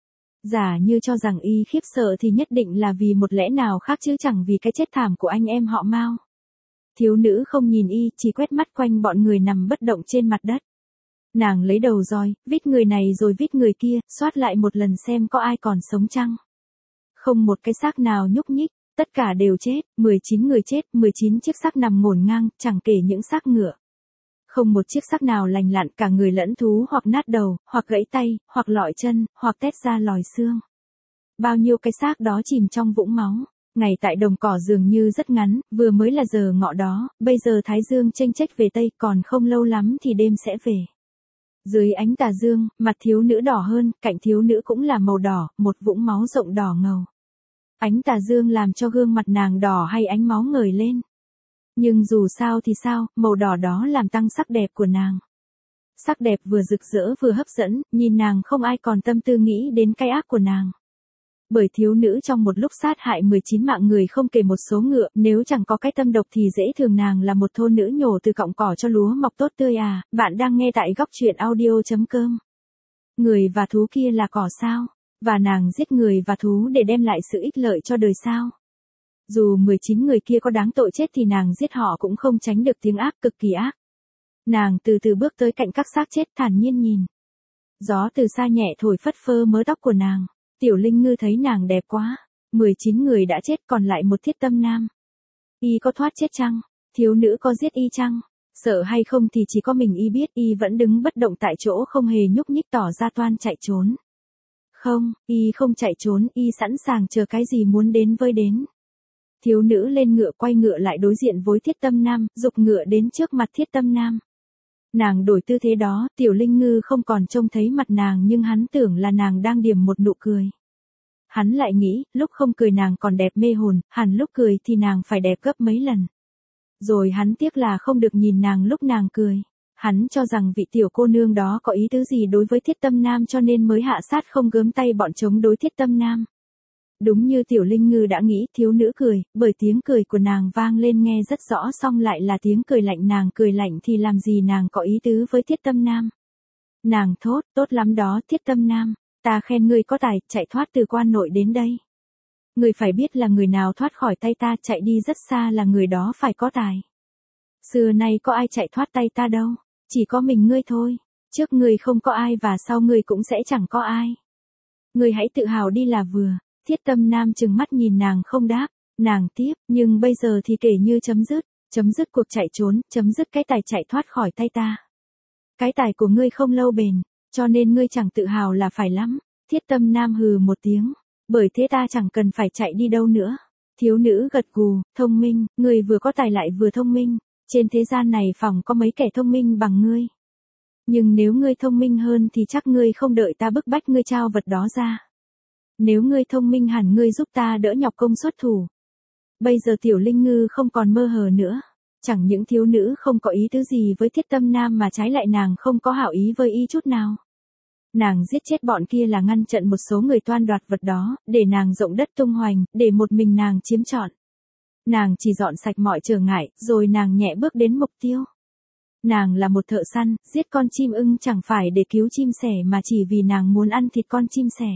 Giả như cho rằng y khiếp sợ thì nhất định là vì một lẽ nào khác chứ chẳng vì cái chết thảm của anh em họ Mao. Thiếu nữ không nhìn y, chỉ quét mắt quanh bọn người nằm bất động trên mặt đất. Nàng lấy đầu roi, vít người này rồi vít người kia, soát lại một lần xem có ai còn sống chăng. Không một cái xác nào nhúc nhích, tất cả đều chết, mười chín người chết, mười chín chiếc xác nằm ngổn ngang, chẳng kể những xác ngựa. Không một chiếc xác nào lành lặn, cả người lẫn thú hoặc nát đầu, hoặc gãy tay, hoặc lọi chân, hoặc tét ra lòi xương. Bao nhiêu cái xác đó chìm trong vũng máu. Ngày tại đồng cỏ dường như rất ngắn, vừa mới là giờ ngọ đó, bây giờ thái dương chênh chếch về tây, còn không lâu lắm thì đêm sẽ về. Dưới ánh tà dương, mặt thiếu nữ đỏ hơn, cạnh thiếu nữ cũng là màu đỏ, một vũng máu rộng đỏ ngầu. Ánh tà dương làm cho gương mặt nàng đỏ hay ánh máu ngời lên. Nhưng dù sao thì sao, màu đỏ đó làm tăng sắc đẹp của nàng. Sắc đẹp vừa rực rỡ vừa hấp dẫn, nhìn nàng không ai còn tâm tư nghĩ đến cái ác của nàng. Bởi thiếu nữ trong một lúc sát hại mười chín mạng người không kể một số ngựa, nếu chẳng có cái tâm độc thì dễ thường nàng là một thôn nữ nhổ từ cọng cỏ cho lúa mọc tốt tươi à. Bạn đang nghe tại góc truyện audio chấm com. Người và thú kia là cỏ sao? Và nàng giết người và thú để đem lại sự ích lợi cho đời sao? Dù mười chín người kia có đáng tội chết thì nàng giết họ cũng không tránh được tiếng ác, cực kỳ ác. Nàng từ từ bước tới cạnh các xác chết, thản nhiên nhìn. Gió từ xa nhẹ thổi phất phơ mớ tóc của nàng. Tiểu Linh Ngư thấy nàng đẹp quá. mười chín người đã chết, còn lại một Thiết Tâm Nam. Y có thoát chết chăng? Thiếu nữ có giết y chăng? Sợ hay không thì chỉ có mình y biết. Y vẫn đứng bất động tại chỗ không hề nhúc nhích, tỏ ra toan chạy trốn. Không, y không chạy trốn, y sẵn sàng chờ cái gì muốn đến với đến. Thiếu nữ lên ngựa, quay ngựa lại đối diện với Thiết Tâm Nam, giục ngựa đến trước mặt Thiết Tâm Nam. Nàng đổi tư thế đó, Tiểu Linh Ngư không còn trông thấy mặt nàng nhưng hắn tưởng là nàng đang điểm một nụ cười. Hắn lại nghĩ, lúc không cười nàng còn đẹp mê hồn, hẳn lúc cười thì nàng phải đẹp gấp mấy lần. Rồi hắn tiếc là không được nhìn nàng lúc nàng cười. Hắn cho rằng vị tiểu cô nương đó có ý tứ gì đối với Thiết Tâm Nam cho nên mới hạ sát không gớm tay bọn chống đối Thiết Tâm Nam. Đúng như Tiểu Linh Ngư đã nghĩ, thiếu nữ cười, bởi tiếng cười của nàng vang lên nghe rất rõ, song lại là tiếng cười lạnh. Nàng cười lạnh thì làm gì nàng có ý tứ với Thiết Tâm Nam. Nàng thốt, tốt lắm đó Thiết Tâm Nam, ta khen ngươi có tài, chạy thoát từ quan nội đến đây. Ngươi phải biết là người nào thoát khỏi tay ta chạy đi rất xa là người đó phải có tài. Xưa nay có ai chạy thoát tay ta đâu, chỉ có mình ngươi thôi, trước ngươi không có ai và sau ngươi cũng sẽ chẳng có ai. Ngươi hãy tự hào đi là vừa. Thiết Tâm Nam trừng mắt nhìn nàng không đáp, nàng tiếp, nhưng bây giờ thì kể như chấm dứt, chấm dứt cuộc chạy trốn, chấm dứt cái tài chạy thoát khỏi tay ta. Cái tài của ngươi không lâu bền, cho nên ngươi chẳng tự hào là phải lắm. Thiết Tâm Nam hừ một tiếng, bởi thế ta chẳng cần phải chạy đi đâu nữa. Thiếu nữ gật gù, thông minh, ngươi vừa có tài lại vừa thông minh, trên thế gian này phòng có mấy kẻ thông minh bằng ngươi. Nhưng nếu ngươi thông minh hơn thì chắc ngươi không đợi ta bức bách ngươi trao vật đó ra. Nếu ngươi thông minh hẳn ngươi giúp ta đỡ nhọc công xuất thủ. Bây giờ Tiểu Linh Ngư không còn mơ hờ nữa. Chẳng những thiếu nữ không có ý tứ gì với Thiết Tâm Nam mà trái lại nàng không có hảo ý với y chút nào. Nàng giết chết bọn kia là ngăn chặn một số người toan đoạt vật đó, để nàng rộng đất tung hoành, để một mình nàng chiếm trọn. Nàng chỉ dọn sạch mọi trở ngại, rồi nàng nhẹ bước đến mục tiêu. Nàng là một thợ săn, giết con chim ưng chẳng phải để cứu chim sẻ mà chỉ vì nàng muốn ăn thịt con chim sẻ.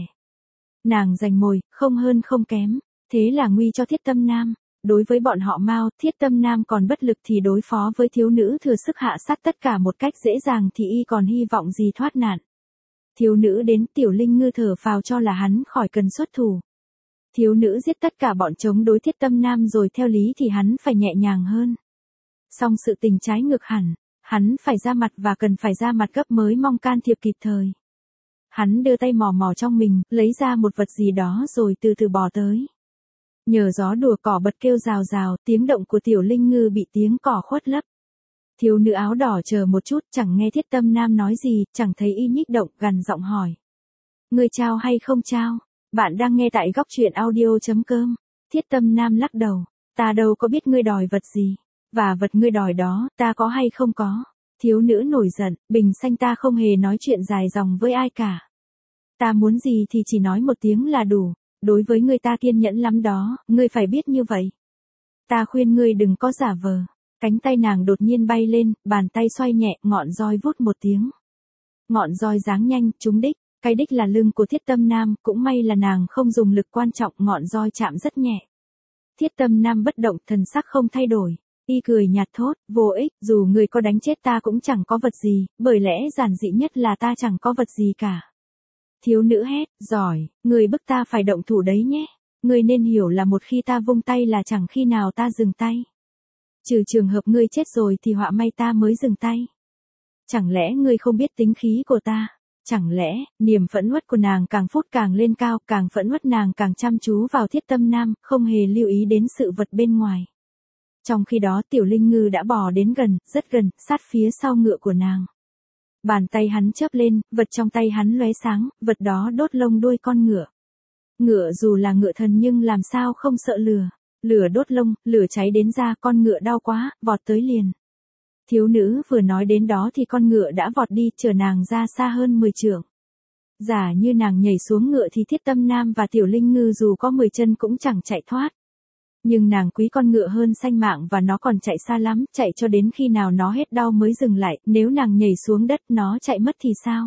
Nàng giành mồi, không hơn không kém, thế là nguy cho Thiết Tâm Nam. Đối với bọn họ Mao, Thiết Tâm Nam còn bất lực thì đối phó với thiếu nữ thừa sức hạ sát tất cả một cách dễ dàng thì y còn hy vọng gì thoát nạn. Thiếu nữ đến, Tiểu Linh Ngư thở phào cho là hắn khỏi cần xuất thủ. Thiếu nữ giết tất cả bọn chống đối Thiết Tâm Nam rồi theo lý thì hắn phải nhẹ nhàng hơn. Song sự tình trái ngược hẳn, hắn phải ra mặt và cần phải ra mặt gấp mới mong can thiệp kịp thời. Hắn đưa tay mò mò trong mình, lấy ra một vật gì đó rồi từ từ bò tới. Nhờ gió đùa cỏ bật kêu rào rào, tiếng động của Tiểu Linh Ngư bị tiếng cỏ khuất lấp. Thiếu nữ áo đỏ chờ một chút, chẳng nghe Thiết Tâm Nam nói gì, chẳng thấy y nhích động, gằn giọng hỏi. Ngươi trao hay không trao? Bạn đang nghe tại góc truyện audio chấm com. Thiết Tâm Nam lắc đầu, ta đâu có biết ngươi đòi vật gì, và vật ngươi đòi đó, ta có hay không có. Thiếu nữ nổi giận, bình xanh ta không hề nói chuyện dài dòng với ai cả. Ta muốn gì thì chỉ nói một tiếng là đủ, đối với ngươi ta kiên nhẫn lắm đó, ngươi phải biết như vậy. Ta khuyên ngươi đừng có giả vờ. Cánh tay nàng đột nhiên bay lên, bàn tay xoay nhẹ, ngọn roi vút một tiếng. Ngọn roi giáng nhanh, trúng đích, cái đích là lưng của Thiết Tâm Nam, cũng may là nàng không dùng lực quan trọng, ngọn roi chạm rất nhẹ. Thiết Tâm Nam bất động, thần sắc không thay đổi. Y cười nhạt thốt, vô ích, dù người có đánh chết ta cũng chẳng có vật gì, bởi lẽ giản dị nhất là ta chẳng có vật gì cả. Thiếu nữ hét, giỏi, người bức ta phải động thủ đấy nhé. Người nên hiểu là một khi ta vung tay là chẳng khi nào ta dừng tay. Trừ trường hợp ngươi chết rồi thì họa may ta mới dừng tay. Chẳng lẽ ngươi không biết tính khí của ta? Chẳng lẽ, niềm phẫn uất của nàng càng phút càng lên cao, càng phẫn uất nàng càng chăm chú vào Thiết Tâm Nam, không hề lưu ý đến sự vật bên ngoài. Trong khi đó Tiểu Linh Ngư đã bò đến gần, rất gần, sát phía sau ngựa của nàng. Bàn tay hắn chớp lên, vật trong tay hắn lóe sáng, vật đó đốt lông đuôi con ngựa. Ngựa dù là ngựa thần nhưng làm sao không sợ lửa. Lửa đốt lông, lửa cháy đến da, con ngựa đau quá, vọt tới liền. Thiếu nữ vừa nói đến đó thì con ngựa đã vọt đi, chở nàng ra xa hơn mười trượng. Giả như nàng nhảy xuống ngựa thì Thiết Tâm Nam và Tiểu Linh Ngư dù có mười chân cũng chẳng chạy thoát. Nhưng nàng quý con ngựa hơn sanh mạng và nó còn chạy xa lắm, chạy cho đến khi nào nó hết đau mới dừng lại, nếu nàng nhảy xuống đất nó chạy mất thì sao?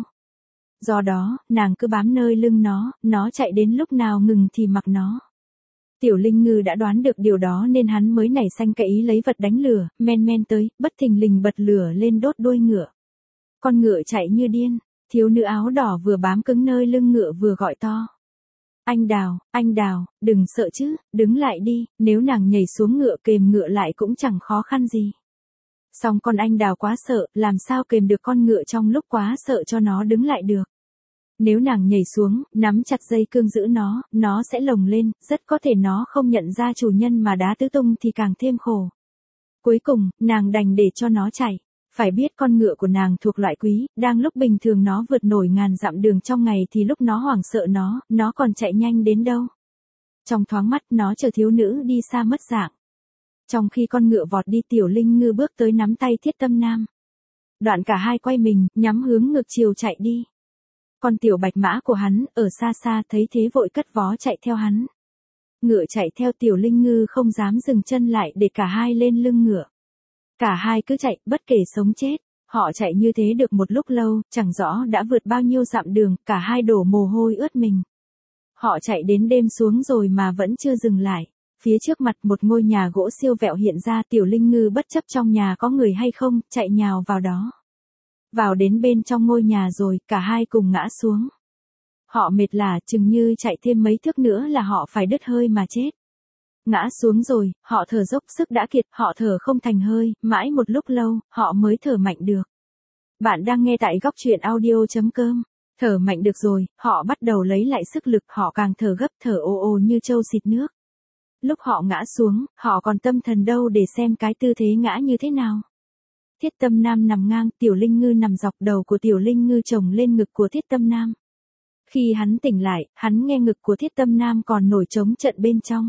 Do đó, nàng cứ bám nơi lưng nó, nó chạy đến lúc nào ngừng thì mặc nó. Tiểu Linh Ngư đã đoán được điều đó nên hắn mới nảy sanh cái ý lấy vật đánh lửa, men men tới, bất thình lình bật lửa lên đốt đuôi ngựa. Con ngựa chạy như điên, thiếu nữ áo đỏ vừa bám cứng nơi lưng ngựa vừa gọi to. Anh Đào, anh Đào, đừng sợ chứ, đứng lại đi, nếu nàng nhảy xuống ngựa kềm ngựa lại cũng chẳng khó khăn gì. Song con anh Đào quá sợ, làm sao kềm được con ngựa trong lúc quá sợ cho nó đứng lại được. Nếu nàng nhảy xuống, nắm chặt dây cương giữ nó, nó sẽ lồng lên, rất có thể nó không nhận ra chủ nhân mà đá tứ tung thì càng thêm khổ. Cuối cùng, nàng đành để cho nó chạy. Phải biết con ngựa của nàng thuộc loại quý, đang lúc bình thường nó vượt nổi ngàn dặm đường trong ngày thì lúc nó hoảng sợ nó, nó còn chạy nhanh đến đâu. Trong thoáng mắt nó chờ thiếu nữ đi xa mất dạng. Trong khi con ngựa vọt đi Tiểu Linh Ngư bước tới nắm tay Thiết Tâm Nam. Đoạn cả hai quay mình, nhắm hướng ngược chiều chạy đi. Con tiểu bạch mã của hắn, ở xa xa thấy thế vội cất vó chạy theo hắn. Ngựa chạy theo Tiểu Linh Ngư không dám dừng chân lại để cả hai lên lưng ngựa. Cả hai cứ chạy, bất kể sống chết. Họ chạy như thế được một lúc lâu, chẳng rõ đã vượt bao nhiêu dặm đường, cả hai đổ mồ hôi ướt mình. Họ chạy đến đêm xuống rồi mà vẫn chưa dừng lại. Phía trước mặt một ngôi nhà gỗ siêu vẹo hiện ra, Tiểu Linh Ngư bất chấp trong nhà có người hay không, chạy nhào vào đó. Vào đến bên trong ngôi nhà rồi, cả hai cùng ngã xuống. Họ mệt lả, chừng như chạy thêm mấy thước nữa là họ phải đứt hơi mà chết. Ngã xuống rồi, họ thở dốc sức đã kiệt, họ thở không thành hơi, mãi một lúc lâu, họ mới thở mạnh được. Bạn đang nghe tại góc truyện audio chấm com. Thở mạnh được rồi, họ bắt đầu lấy lại sức lực, họ càng thở gấp, thở ồ ồ như trâu xịt nước. Lúc họ ngã xuống, họ còn tâm thần đâu để xem cái tư thế ngã như thế nào. Thiết Tâm Nam nằm ngang, Tiểu Linh Ngư nằm dọc, đầu của Tiểu Linh Ngư chồng lên ngực của Thiết Tâm Nam. Khi hắn tỉnh lại, hắn nghe ngực của Thiết Tâm Nam còn nổi trống trận bên trong.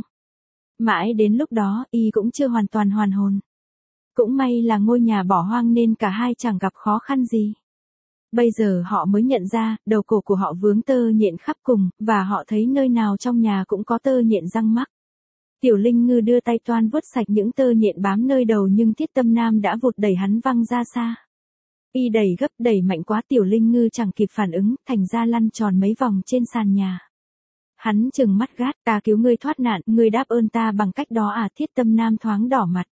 Mãi đến lúc đó, y cũng chưa hoàn toàn hoàn hồn. Cũng may là ngôi nhà bỏ hoang nên cả hai chẳng gặp khó khăn gì. Bây giờ họ mới nhận ra, đầu cổ của họ vướng tơ nhện khắp cùng, và họ thấy nơi nào trong nhà cũng có tơ nhện răng mắc. Tiểu Linh Ngư đưa tay toan vuốt sạch những tơ nhện bám nơi đầu nhưng Thiết Tâm Nam đã vụt đẩy hắn văng ra xa. Y đẩy gấp, đẩy mạnh quá, Tiểu Linh Ngư chẳng kịp phản ứng, thành ra lăn tròn mấy vòng trên sàn nhà. Hắn trừng mắt gắt, ta cứu ngươi thoát nạn, ngươi đáp ơn ta bằng cách đó à? Thiết Tâm Nam thoáng đỏ mặt.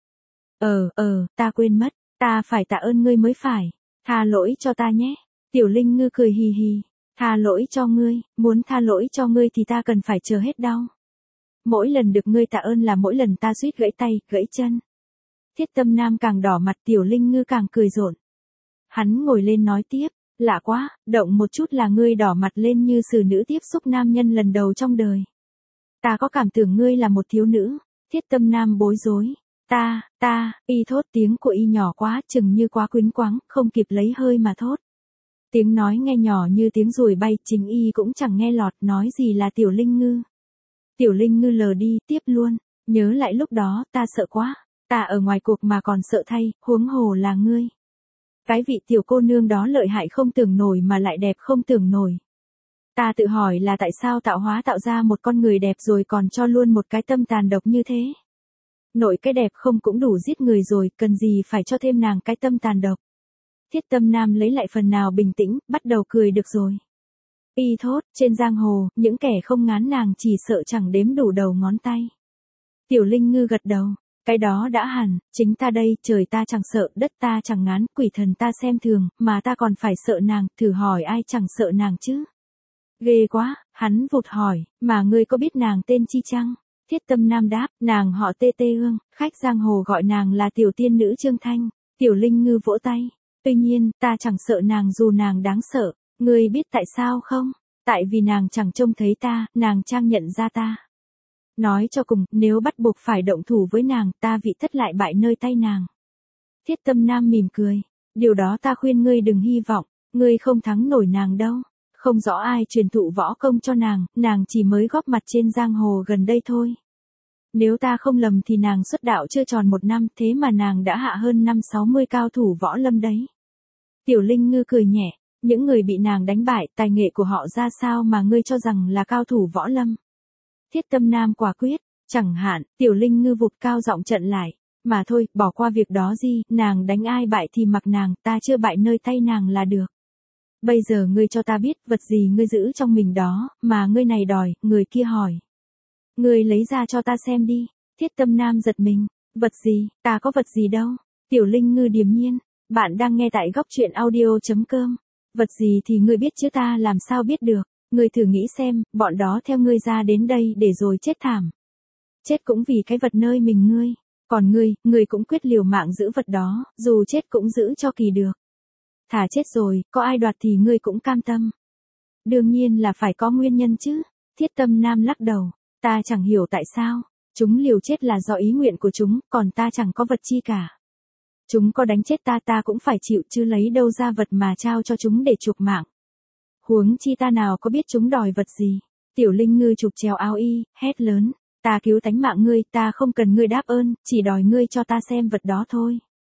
Ờ, ờ, ta quên mất, ta phải tạ ơn ngươi mới phải, tha lỗi cho ta nhé. Tiểu Linh Ngư cười hì hì, tha lỗi cho ngươi, muốn tha lỗi cho ngươi thì ta cần phải chờ hết đau. Mỗi lần được ngươi tạ ơn là mỗi lần ta suýt gãy tay, gãy chân. Thiết Tâm Nam càng đỏ mặt, Tiểu Linh Ngư càng cười rộn. Hắn ngồi lên nói tiếp, lạ quá, động một chút là ngươi đỏ mặt lên như xử nữ tiếp xúc nam nhân lần đầu trong đời. Ta có cảm tưởng ngươi là một thiếu nữ. Thiết Tâm Nam bối rối. Ta, ta, y thốt, tiếng của y nhỏ quá, chừng như quá quýnh quáng, không kịp lấy hơi mà thốt. Tiếng nói nghe nhỏ như tiếng ruồi bay, chính y cũng chẳng nghe lọt, nói gì là Tiểu Linh Ngư. Tiểu Linh Ngư lờ đi, tiếp luôn, nhớ lại lúc đó, ta sợ quá, ta ở ngoài cuộc mà còn sợ thay, huống hồ là ngươi. Cái vị tiểu cô nương đó lợi hại không tưởng nổi mà lại đẹp không tưởng nổi. Ta tự hỏi là tại sao tạo hóa tạo ra một con người đẹp rồi còn cho luôn một cái tâm tàn độc như thế. Nội cái đẹp không cũng đủ giết người rồi, cần gì phải cho thêm nàng cái tâm tàn độc. Thiết Tâm Nam lấy lại phần nào bình tĩnh, bắt đầu cười được rồi. Y thốt, trên giang hồ, những kẻ không ngán nàng chỉ sợ chẳng đếm đủ đầu ngón tay. Tiểu Linh Ngư gật đầu, cái đó đã hẳn, chính ta đây, trời ta chẳng sợ, đất ta chẳng ngán, quỷ thần ta xem thường, mà ta còn phải sợ nàng, thử hỏi ai chẳng sợ nàng chứ. Ghê quá, hắn vụt hỏi, mà ngươi có biết nàng tên chi chăng? Thiết Tâm Nam đáp, nàng họ Tê Tê Ương, khách giang hồ gọi nàng là tiểu tiên nữ Trương Thanh. Tiểu Linh Ngư vỗ tay, tuy nhiên, ta chẳng sợ nàng dù nàng đáng sợ, ngươi biết tại sao không? Tại vì nàng chẳng trông thấy ta, nàng trang nhận ra ta. Nói cho cùng, nếu bắt buộc phải động thủ với nàng, ta vị thất lại bại nơi tay nàng. Thiết Tâm Nam mỉm cười, điều đó ta khuyên ngươi đừng hy vọng, ngươi không thắng nổi nàng đâu. Không rõ ai truyền thụ võ công cho nàng, nàng chỉ mới góp mặt trên giang hồ gần đây thôi. Nếu ta không lầm thì nàng xuất đạo chưa tròn một năm, thế mà nàng đã hạ hơn năm sáu mươi cao thủ võ lâm đấy. Tiểu Linh Ngư cười nhẹ, những người bị nàng đánh bại, tài nghệ của họ ra sao mà ngươi cho rằng là cao thủ võ lâm? Thiết Tâm Nam quả quyết, chẳng hạn, Tiểu Linh Ngư vụt cao giọng trận lại, mà thôi, bỏ qua việc đó gì, nàng đánh ai bại thì mặc nàng, ta chưa bại nơi tay nàng là được. Bây giờ ngươi cho ta biết, vật gì ngươi giữ trong mình đó, mà ngươi này đòi, người kia hỏi. Ngươi lấy ra cho ta xem đi. Thiết Tâm Nam giật mình, vật gì, ta có vật gì đâu. Tiểu Linh Ngư điềm nhiên, bạn đang nghe tại góc truyện audio chấm com. Vật gì thì ngươi biết chứ ta làm sao biết được. Ngươi thử nghĩ xem, bọn đó theo ngươi ra đến đây để rồi chết thảm. Chết cũng vì cái vật nơi mình ngươi. Còn ngươi, ngươi cũng quyết liều mạng giữ vật đó, dù chết cũng giữ cho kỳ được. Thà chết rồi, có ai đoạt thì ngươi cũng cam tâm. Đương nhiên là phải có nguyên nhân chứ. Thiết Tâm Nam lắc đầu, ta chẳng hiểu tại sao. Chúng liều chết là do ý nguyện của chúng, còn ta chẳng có vật chi cả. Chúng có đánh chết ta ta cũng phải chịu chứ lấy đâu ra vật mà trao cho chúng để chuộc mạng. Huống chi ta nào có biết chúng đòi vật gì. Tiểu Linh Ngư chụp chéo áo y, hét lớn, ta cứu tánh mạng ngươi, ta không cần ngươi đáp ơn, chỉ đòi ngươi cho ta xem vật đó thôi.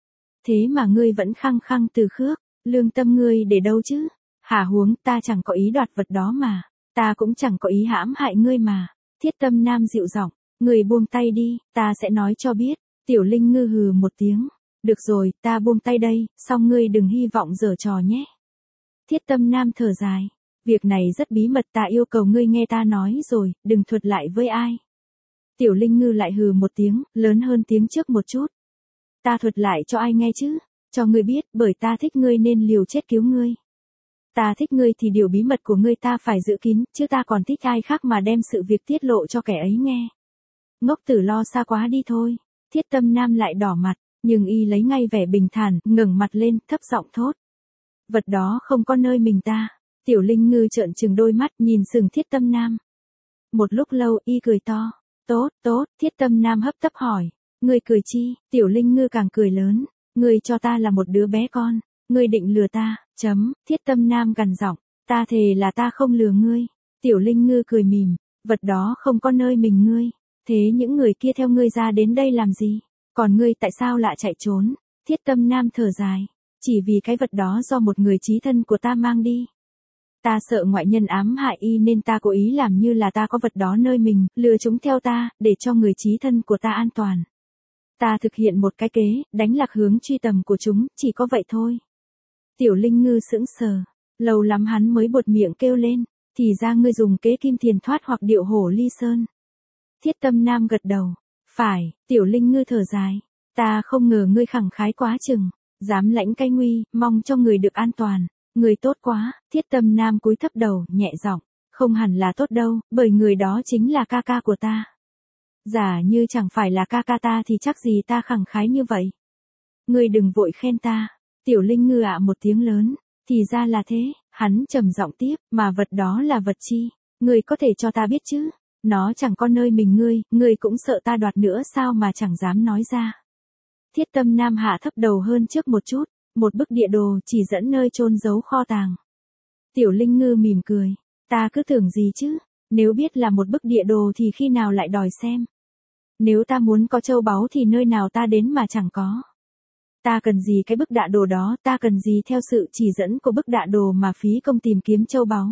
thế mà ngươi vẫn khăng khăng từ khước, lương tâm ngươi để đâu chứ? Hả huống, ta chẳng có ý đoạt vật đó mà, ta cũng chẳng có ý hãm hại ngươi mà. Thiết Tâm Nam dịu giọng, ngươi buông tay đi, ta sẽ nói cho biết. Tiểu Linh Ngư hừ một tiếng, được rồi, ta buông tay đây, song ngươi đừng hy vọng giở trò nhé. Thiết Tâm Nam thở dài, việc này rất bí mật, ta yêu cầu ngươi nghe ta nói rồi, đừng thuật lại với ai. Tiểu Linh Ngư lại hừ một tiếng, lớn hơn tiếng trước một chút. Ta thuật lại cho ai nghe chứ? Cho ngươi biết, bởi ta thích ngươi nên liều chết cứu ngươi. Ta thích ngươi thì điều bí mật của ngươi ta phải giữ kín, chứ ta còn thích ai khác mà đem sự việc tiết lộ cho kẻ ấy nghe. Ngốc tử lo xa quá đi thôi. Thiết Tâm Nam lại đỏ mặt, nhưng y lấy ngay vẻ bình thản, ngẩng mặt lên, thấp giọng thốt. Vật đó không có nơi mình ta. Tiểu Linh Ngư trợn trừng đôi mắt nhìn sừng Thiết Tâm Nam. Một lúc lâu y cười to. Tốt, tốt, Thiết Tâm Nam hấp tấp hỏi. Ngươi cười chi? Tiểu Linh Ngư càng cười lớn. Ngươi cho ta là một đứa bé con. Ngươi định lừa ta, chấm, Thiết Tâm Nam gằn giọng. Ta thề là ta không lừa ngươi. Tiểu Linh Ngư cười mỉm. Vật đó không có nơi mình ngươi. Thế những người kia theo ngươi ra đến đây làm gì? Còn ngươi tại sao lại chạy trốn? Thiết Tâm Nam thở dài. Chỉ vì cái vật đó do một người chí thân của ta mang đi. Ta sợ ngoại nhân ám hại y nên ta cố ý làm như là ta có vật đó nơi mình, lừa chúng theo ta, để cho người chí thân của ta an toàn. Ta thực hiện một cái kế, đánh lạc hướng truy tầm của chúng, chỉ có vậy thôi. Tiểu Linh Ngư sững sờ, lâu lắm hắn mới buột miệng kêu lên, thì ra ngươi dùng kế kim tiền thoát hoặc điệu hổ ly sơn. Thiết Tâm Nam gật đầu, phải, Tiểu Linh Ngư thở dài, ta không ngờ ngươi khẳng khái quá chừng, dám lãnh cái nguy, mong cho người được an toàn. Người tốt quá, Thiết Tâm Nam cúi thấp đầu, nhẹ giọng, không hẳn là tốt đâu, bởi người đó chính là ca ca của ta. Giả như chẳng phải là ca ca ta thì chắc gì ta khẳng khái như vậy. Ngươi đừng vội khen ta. Tiểu Linh Ngư ạ một tiếng lớn, thì ra là thế, hắn trầm giọng tiếp, mà vật đó là vật chi, ngươi có thể cho ta biết chứ? Nó chẳng có nơi mình ngươi, ngươi cũng sợ ta đoạt nữa sao mà chẳng dám nói ra. Thiết Tâm Nam hạ thấp đầu hơn trước một chút. Một bức địa đồ chỉ dẫn nơi chôn giấu kho tàng. Tiểu Linh Ngư mỉm cười. Ta cứ tưởng gì chứ? Nếu biết là một bức địa đồ thì khi nào lại đòi xem? Nếu ta muốn có châu báu thì nơi nào ta đến mà chẳng có. Ta cần gì cái bức đạ đồ đó, ta cần gì theo sự chỉ dẫn của bức đạ đồ mà phí công tìm kiếm châu báu.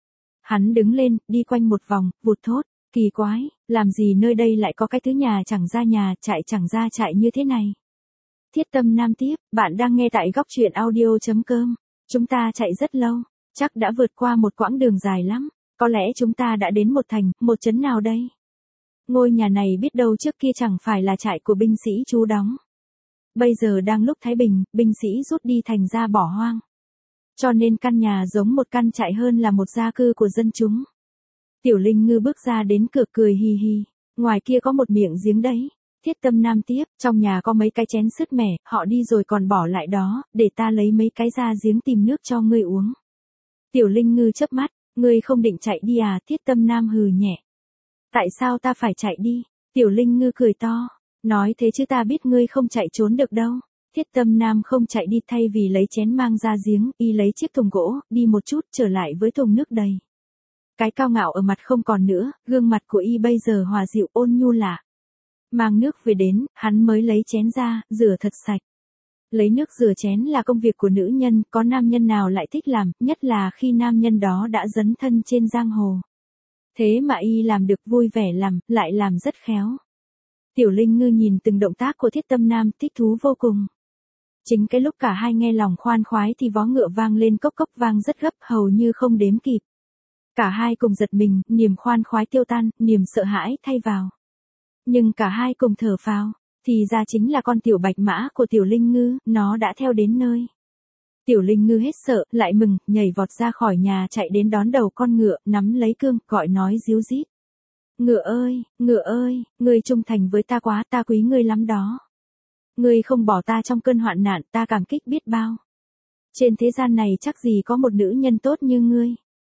Hắn đứng lên, đi quanh một vòng, vụt thốt. Kỳ quái, làm gì nơi đây lại có cái thứ nhà chẳng ra nhà, chạy chẳng ra chạy như thế này? Thiết Tâm Nam tiếp, bạn đang nghe tại góc truyện audio chấm com. Chúng ta chạy rất lâu, chắc đã vượt qua một quãng đường dài lắm, có lẽ chúng ta đã đến một thành, một trấn nào đây? Ngôi nhà này biết đâu trước kia chẳng phải là trại của binh sĩ trú đóng. Bây giờ đang lúc thái bình, binh sĩ rút đi thành ra bỏ hoang. Cho nên căn nhà giống một căn trại hơn là một gia cư của dân chúng. Tiểu Linh Ngư bước ra đến cửa cười hì hì, ngoài kia có một miệng giếng đấy. Thiết Tâm Nam tiếp, trong nhà có mấy cái chén sứt mẻ, họ đi rồi còn bỏ lại đó, để ta lấy mấy cái ra giếng tìm nước cho ngươi uống. Tiểu Linh Ngư chớp mắt, ngươi không định chạy đi à? Thiết Tâm Nam hừ nhẹ. Tại sao ta phải chạy đi? Tiểu Linh Ngư cười to, nói thế chứ ta biết ngươi không chạy trốn được đâu. Thiết Tâm Nam không chạy đi, thay vì lấy chén mang ra giếng, y lấy chiếc thùng gỗ, đi một chút trở lại với thùng nước đầy. Cái cao ngạo ở mặt không còn nữa, gương mặt của y bây giờ hòa dịu ôn nhu lạ. Mang nước về đến, hắn mới lấy chén ra, rửa thật sạch. Lấy nước rửa chén là công việc của nữ nhân, có nam nhân nào lại thích làm, nhất là khi nam nhân đó đã dấn thân trên giang hồ. Thế mà y làm được vui vẻ làm, lại làm rất khéo. Tiểu Linh Ngư nhìn từng động tác của Thiết Tâm Nam, thích thú vô cùng. Chính cái lúc cả hai nghe lòng khoan khoái thì vó ngựa vang lên cốc cốc vang rất gấp, hầu như không đếm kịp. Cả hai cùng giật mình, niềm khoan khoái tiêu tan, niềm sợ hãi thay vào. Nhưng cả hai cùng thở phào, thì ra chính là con tiểu bạch mã của Tiểu Linh Ngư, nó đã theo đến nơi. Tiểu Linh Ngư hết sợ, lại mừng, nhảy vọt ra khỏi nhà chạy đến đón đầu con ngựa, nắm lấy cương, gọi nói ríu rít. Ngựa ơi, ngựa ơi, ngươi trung thành với ta quá, ta quý ngươi lắm đó. Ngươi không bỏ ta trong cơn hoạn nạn, ta cảm kích biết bao. Trên thế gian này chắc gì có một nữ nhân tốt như ngươi.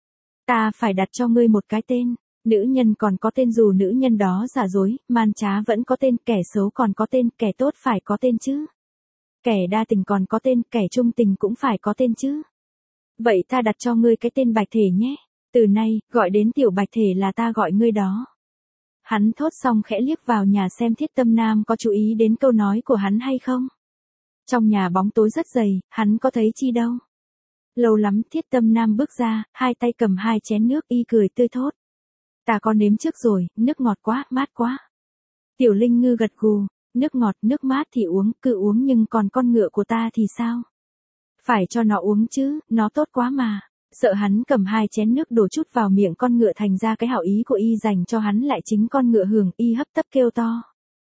Ta phải đặt cho ngươi một cái tên. Nữ nhân còn có tên, dù nữ nhân đó giả dối, man trá vẫn có tên, kẻ xấu còn có tên, kẻ tốt phải có tên chứ. Kẻ đa tình còn có tên, kẻ trung tình cũng phải có tên chứ. Vậy ta đặt cho ngươi cái tên Bạch Thể nhé. Từ nay, gọi đến Tiểu Bạch Thể là ta gọi ngươi đó. Hắn thốt xong khẽ liếc vào nhà xem Thiết Tâm Nam có chú ý đến câu nói của hắn hay không. Trong nhà bóng tối rất dày, hắn có thấy chi đâu. Lâu lắm Thiết Tâm Nam bước ra, hai tay cầm hai chén nước, y cười tươi thốt. Ta có nếm trước rồi, nước ngọt quá, mát quá. Tiểu Linh Ngư gật gù, nước ngọt, nước mát thì uống, cứ uống, nhưng còn con ngựa của ta thì sao? Phải cho nó uống chứ, nó tốt quá mà. Sợ hắn cầm hai chén nước đổ chút vào miệng con ngựa, thành ra cái hảo ý của y dành cho hắn lại chính con ngựa hưởng, y hấp tấp kêu to.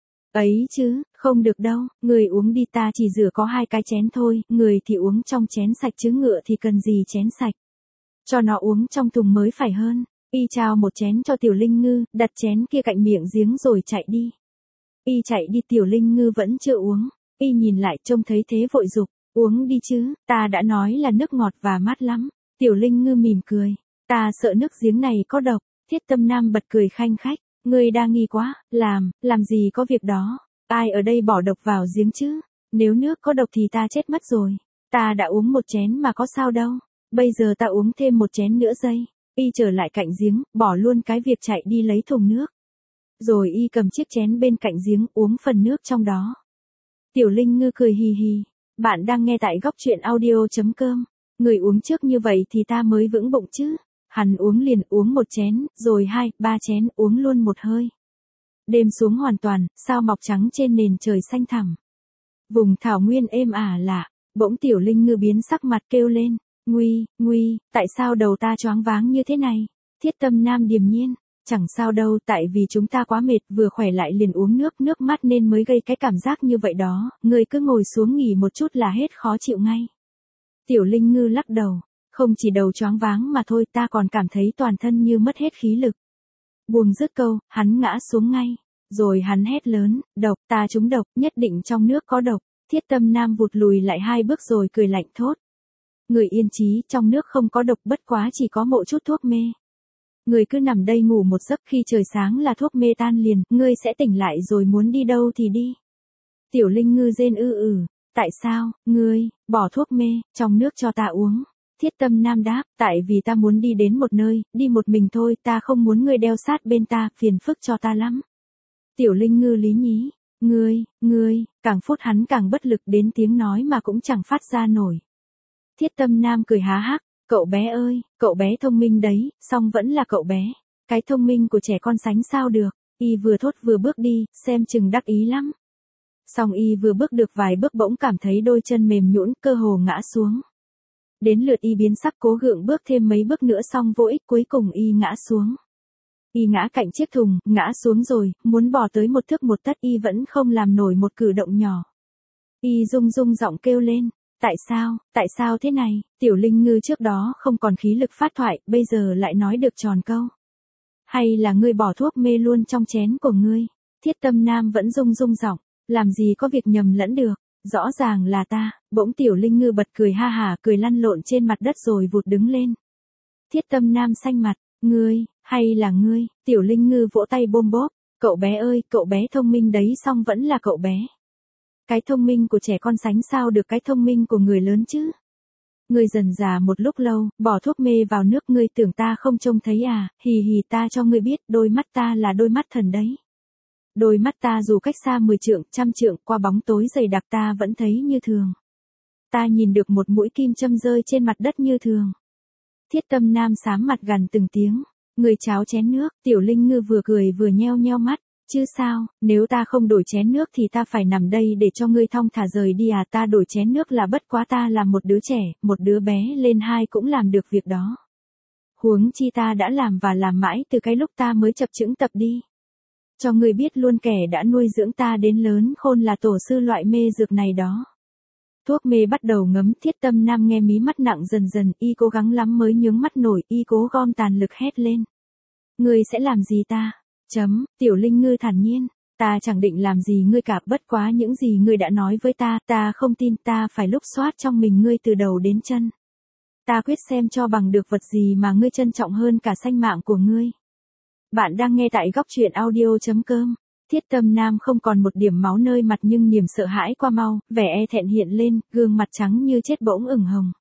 Ấy chứ, không được đâu, người uống đi, ta chỉ rửa có hai cái chén thôi, người thì uống trong chén sạch chứ ngựa thì cần gì chén sạch. Cho nó uống trong thùng mới phải hơn. Y trao một chén cho Tiểu Linh Ngư, đặt chén kia cạnh miệng giếng rồi chạy đi. Y chạy đi, Tiểu Linh Ngư vẫn chưa uống. Y nhìn lại trông thấy thế vội dục, uống đi chứ, ta đã nói là nước ngọt và mát lắm. Tiểu Linh Ngư mỉm cười, ta sợ nước giếng này có độc. Thiết Tâm Nam bật cười khanh khách, ngươi đa nghi quá, làm, làm gì có việc đó. Ai ở đây bỏ độc vào giếng chứ? Nếu nước có độc thì ta chết mất rồi. Ta đã uống một chén mà có sao đâu. Bây giờ ta uống thêm một chén nữa dây. Y trở lại cạnh giếng, bỏ luôn cái việc chạy đi lấy thùng nước. Rồi y cầm chiếc chén bên cạnh giếng uống phần nước trong đó. Tiểu Linh Ngư cười hì hì. Bạn đang nghe tại góc truyện audio chấm com. Người uống trước như vậy thì ta mới vững bụng chứ. Hắn uống liền, uống một chén, rồi hai, ba chén, uống luôn một hơi. Đêm xuống hoàn toàn, sao mọc trắng trên nền trời xanh thẳm. Vùng thảo nguyên êm ả lạ, bỗng Tiểu Linh Ngư biến sắc mặt kêu lên. Nguy, nguy, tại sao đầu ta choáng váng như thế này? Thiết Tâm Nam điềm nhiên, chẳng sao đâu, tại vì chúng ta quá mệt, vừa khỏe lại liền uống nước, nước mắt nên mới gây cái cảm giác như vậy đó, người cứ ngồi xuống nghỉ một chút là hết khó chịu ngay. Tiểu Linh Ngư lắc đầu, không chỉ đầu choáng váng mà thôi, ta còn cảm thấy toàn thân như mất hết khí lực. Buông dứt câu, hắn ngã xuống ngay, rồi hắn hét lớn, độc, ta trúng độc, nhất định trong nước có độc. Thiết Tâm Nam vụt lùi lại hai bước rồi cười lạnh thốt. Người yên trí, trong nước không có độc, bất quá chỉ có một chút thuốc mê. Người cứ nằm đây ngủ một giấc, khi trời sáng là thuốc mê tan liền, ngươi sẽ tỉnh lại rồi muốn đi đâu thì đi. Tiểu Linh Ngư rên ư ừ, tại sao, ngươi, bỏ thuốc mê, trong nước cho ta uống. Thiết Tâm Nam đáp, tại vì ta muốn đi đến một nơi, đi một mình thôi, ta không muốn ngươi đeo sát bên ta, phiền phức cho ta lắm. Tiểu Linh Ngư lý nhí, ngươi, ngươi, càng phút hắn càng bất lực, đến tiếng nói mà cũng chẳng phát ra nổi. Thiết Tâm Nam cười há hác, cậu bé ơi, cậu bé thông minh đấy, song vẫn là cậu bé. Cái thông minh của trẻ con sánh sao được. Y vừa thốt vừa bước đi, xem chừng đắc ý lắm. Song y vừa bước được vài bước bỗng cảm thấy đôi chân mềm nhũn, cơ hồ ngã xuống. Đến lượt y biến sắc, cố gượng bước thêm mấy bước nữa song vô ích, cuối cùng y ngã xuống. Y ngã cạnh chiếc thùng, ngã xuống rồi, muốn bò tới một thước một tấc y vẫn không làm nổi một cử động nhỏ. Y rung rung giọng kêu lên. Tại sao, tại sao thế này? Tiểu Linh Ngư trước đó không còn khí lực phát thoại, bây giờ lại nói được tròn câu. Hay là ngươi bỏ thuốc mê luôn trong chén của ngươi? Thiết Tâm Nam vẫn rung rung giọng, làm gì có việc nhầm lẫn được, rõ ràng là ta. Bỗng Tiểu Linh Ngư bật cười ha hả, cười lăn lộn trên mặt đất rồi vụt đứng lên. Thiết Tâm Nam xanh mặt, ngươi, hay là ngươi? Tiểu Linh Ngư vỗ tay bôm bốp, cậu bé ơi, cậu bé thông minh đấy, song vẫn là cậu bé. Cái thông minh của trẻ con sánh sao được cái thông minh của người lớn chứ? Ngươi dần già một lúc lâu, bỏ thuốc mê vào nước, ngươi tưởng ta không trông thấy à? Hì hì, ta cho ngươi biết, đôi mắt ta là đôi mắt thần đấy. Đôi mắt ta dù cách xa mười trượng, trăm trượng, qua bóng tối dày đặc ta vẫn thấy như thường. Ta nhìn được một mũi kim châm rơi trên mặt đất như thường. Thiết Tâm Nam xám mặt gằn từng tiếng, người cháo chén nước. Tiểu Linh Ngư vừa cười vừa nheo nheo mắt. Chứ sao, nếu ta không đổi chén nước thì ta phải nằm đây để cho ngươi thong thả rời đi à? Ta đổi chén nước là bất quá, ta là một đứa trẻ, một đứa bé lên hai cũng làm được việc đó. Huống chi ta đã làm và làm mãi từ cái lúc ta mới chập chững tập đi. Cho ngươi biết luôn, kẻ đã nuôi dưỡng ta đến lớn khôn là tổ sư loại mê dược này đó. Thuốc mê bắt đầu ngấm. Thiết Tâm Nam nghe mí mắt nặng dần dần, y cố gắng lắm mới nhướng mắt nổi, y cố gom tàn lực hét lên. Ngươi sẽ làm gì ta? Chấm, Tiểu Linh Ngư thản nhiên, ta chẳng định làm gì ngươi cả, bất quá những gì ngươi đã nói với ta, ta không tin, ta phải lục soát trong mình ngươi từ đầu đến chân. Ta quyết xem cho bằng được vật gì mà ngươi trân trọng hơn cả sanh mạng của ngươi. Bạn đang nghe tại góc truyện audio chấm com. Thiết Tâm Nam không còn một điểm máu nơi mặt nhưng niềm sợ hãi qua mau, vẻ e thẹn hiện lên, gương mặt trắng như chết bỗng ửng hồng.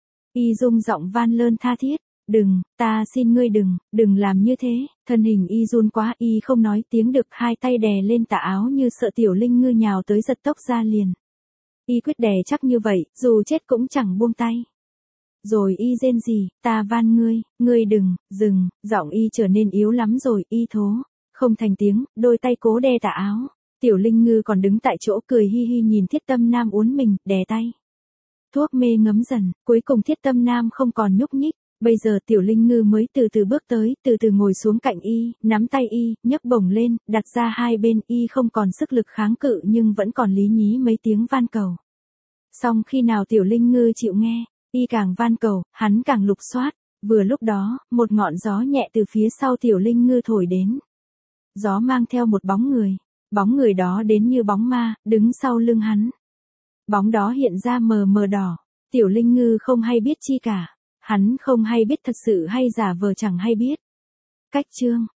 Y rung giọng van lơn tha thiết. Đừng, ta xin ngươi đừng, đừng làm như thế. Thân hình y run quá, y không nói tiếng được, hai tay đè lên tà áo như sợ Tiểu Linh Ngư nhào tới giật tóc ra liền. Y quyết đè chắc như vậy, dù chết cũng chẳng buông tay. Rồi Y rên rỉ, ta van ngươi, ngươi đừng, dừng, giọng Y trở nên yếu lắm rồi, Y thố. Không thành tiếng, đôi tay cố đe tà áo. Tiểu Linh Ngư còn đứng tại chỗ cười hi hi nhìn Thiết Tâm Nam uốn mình, đè tay. Thuốc mê ngấm dần, cuối cùng Thiết Tâm Nam không còn nhúc nhích. Bây giờ Tiểu Linh Ngư mới từ từ bước tới, từ từ ngồi xuống cạnh Y, nắm tay Y, nhấc bổng lên, đặt ra hai bên. Y không còn sức lực kháng cự nhưng vẫn còn lý nhí mấy tiếng van cầu. Xong khi nào Tiểu Linh Ngư chịu nghe, Y càng van cầu, hắn càng lục soát. Vừa lúc đó, một ngọn gió nhẹ từ phía sau Tiểu Linh Ngư thổi đến. Gió mang theo một bóng người. Bóng người đó đến như bóng ma, đứng sau lưng hắn. Bóng đó hiện ra mờ mờ đỏ. Tiểu Linh Ngư không hay biết chi cả. Hắn không hay biết thật sự hay giả vờ chẳng hay biết. Cách chương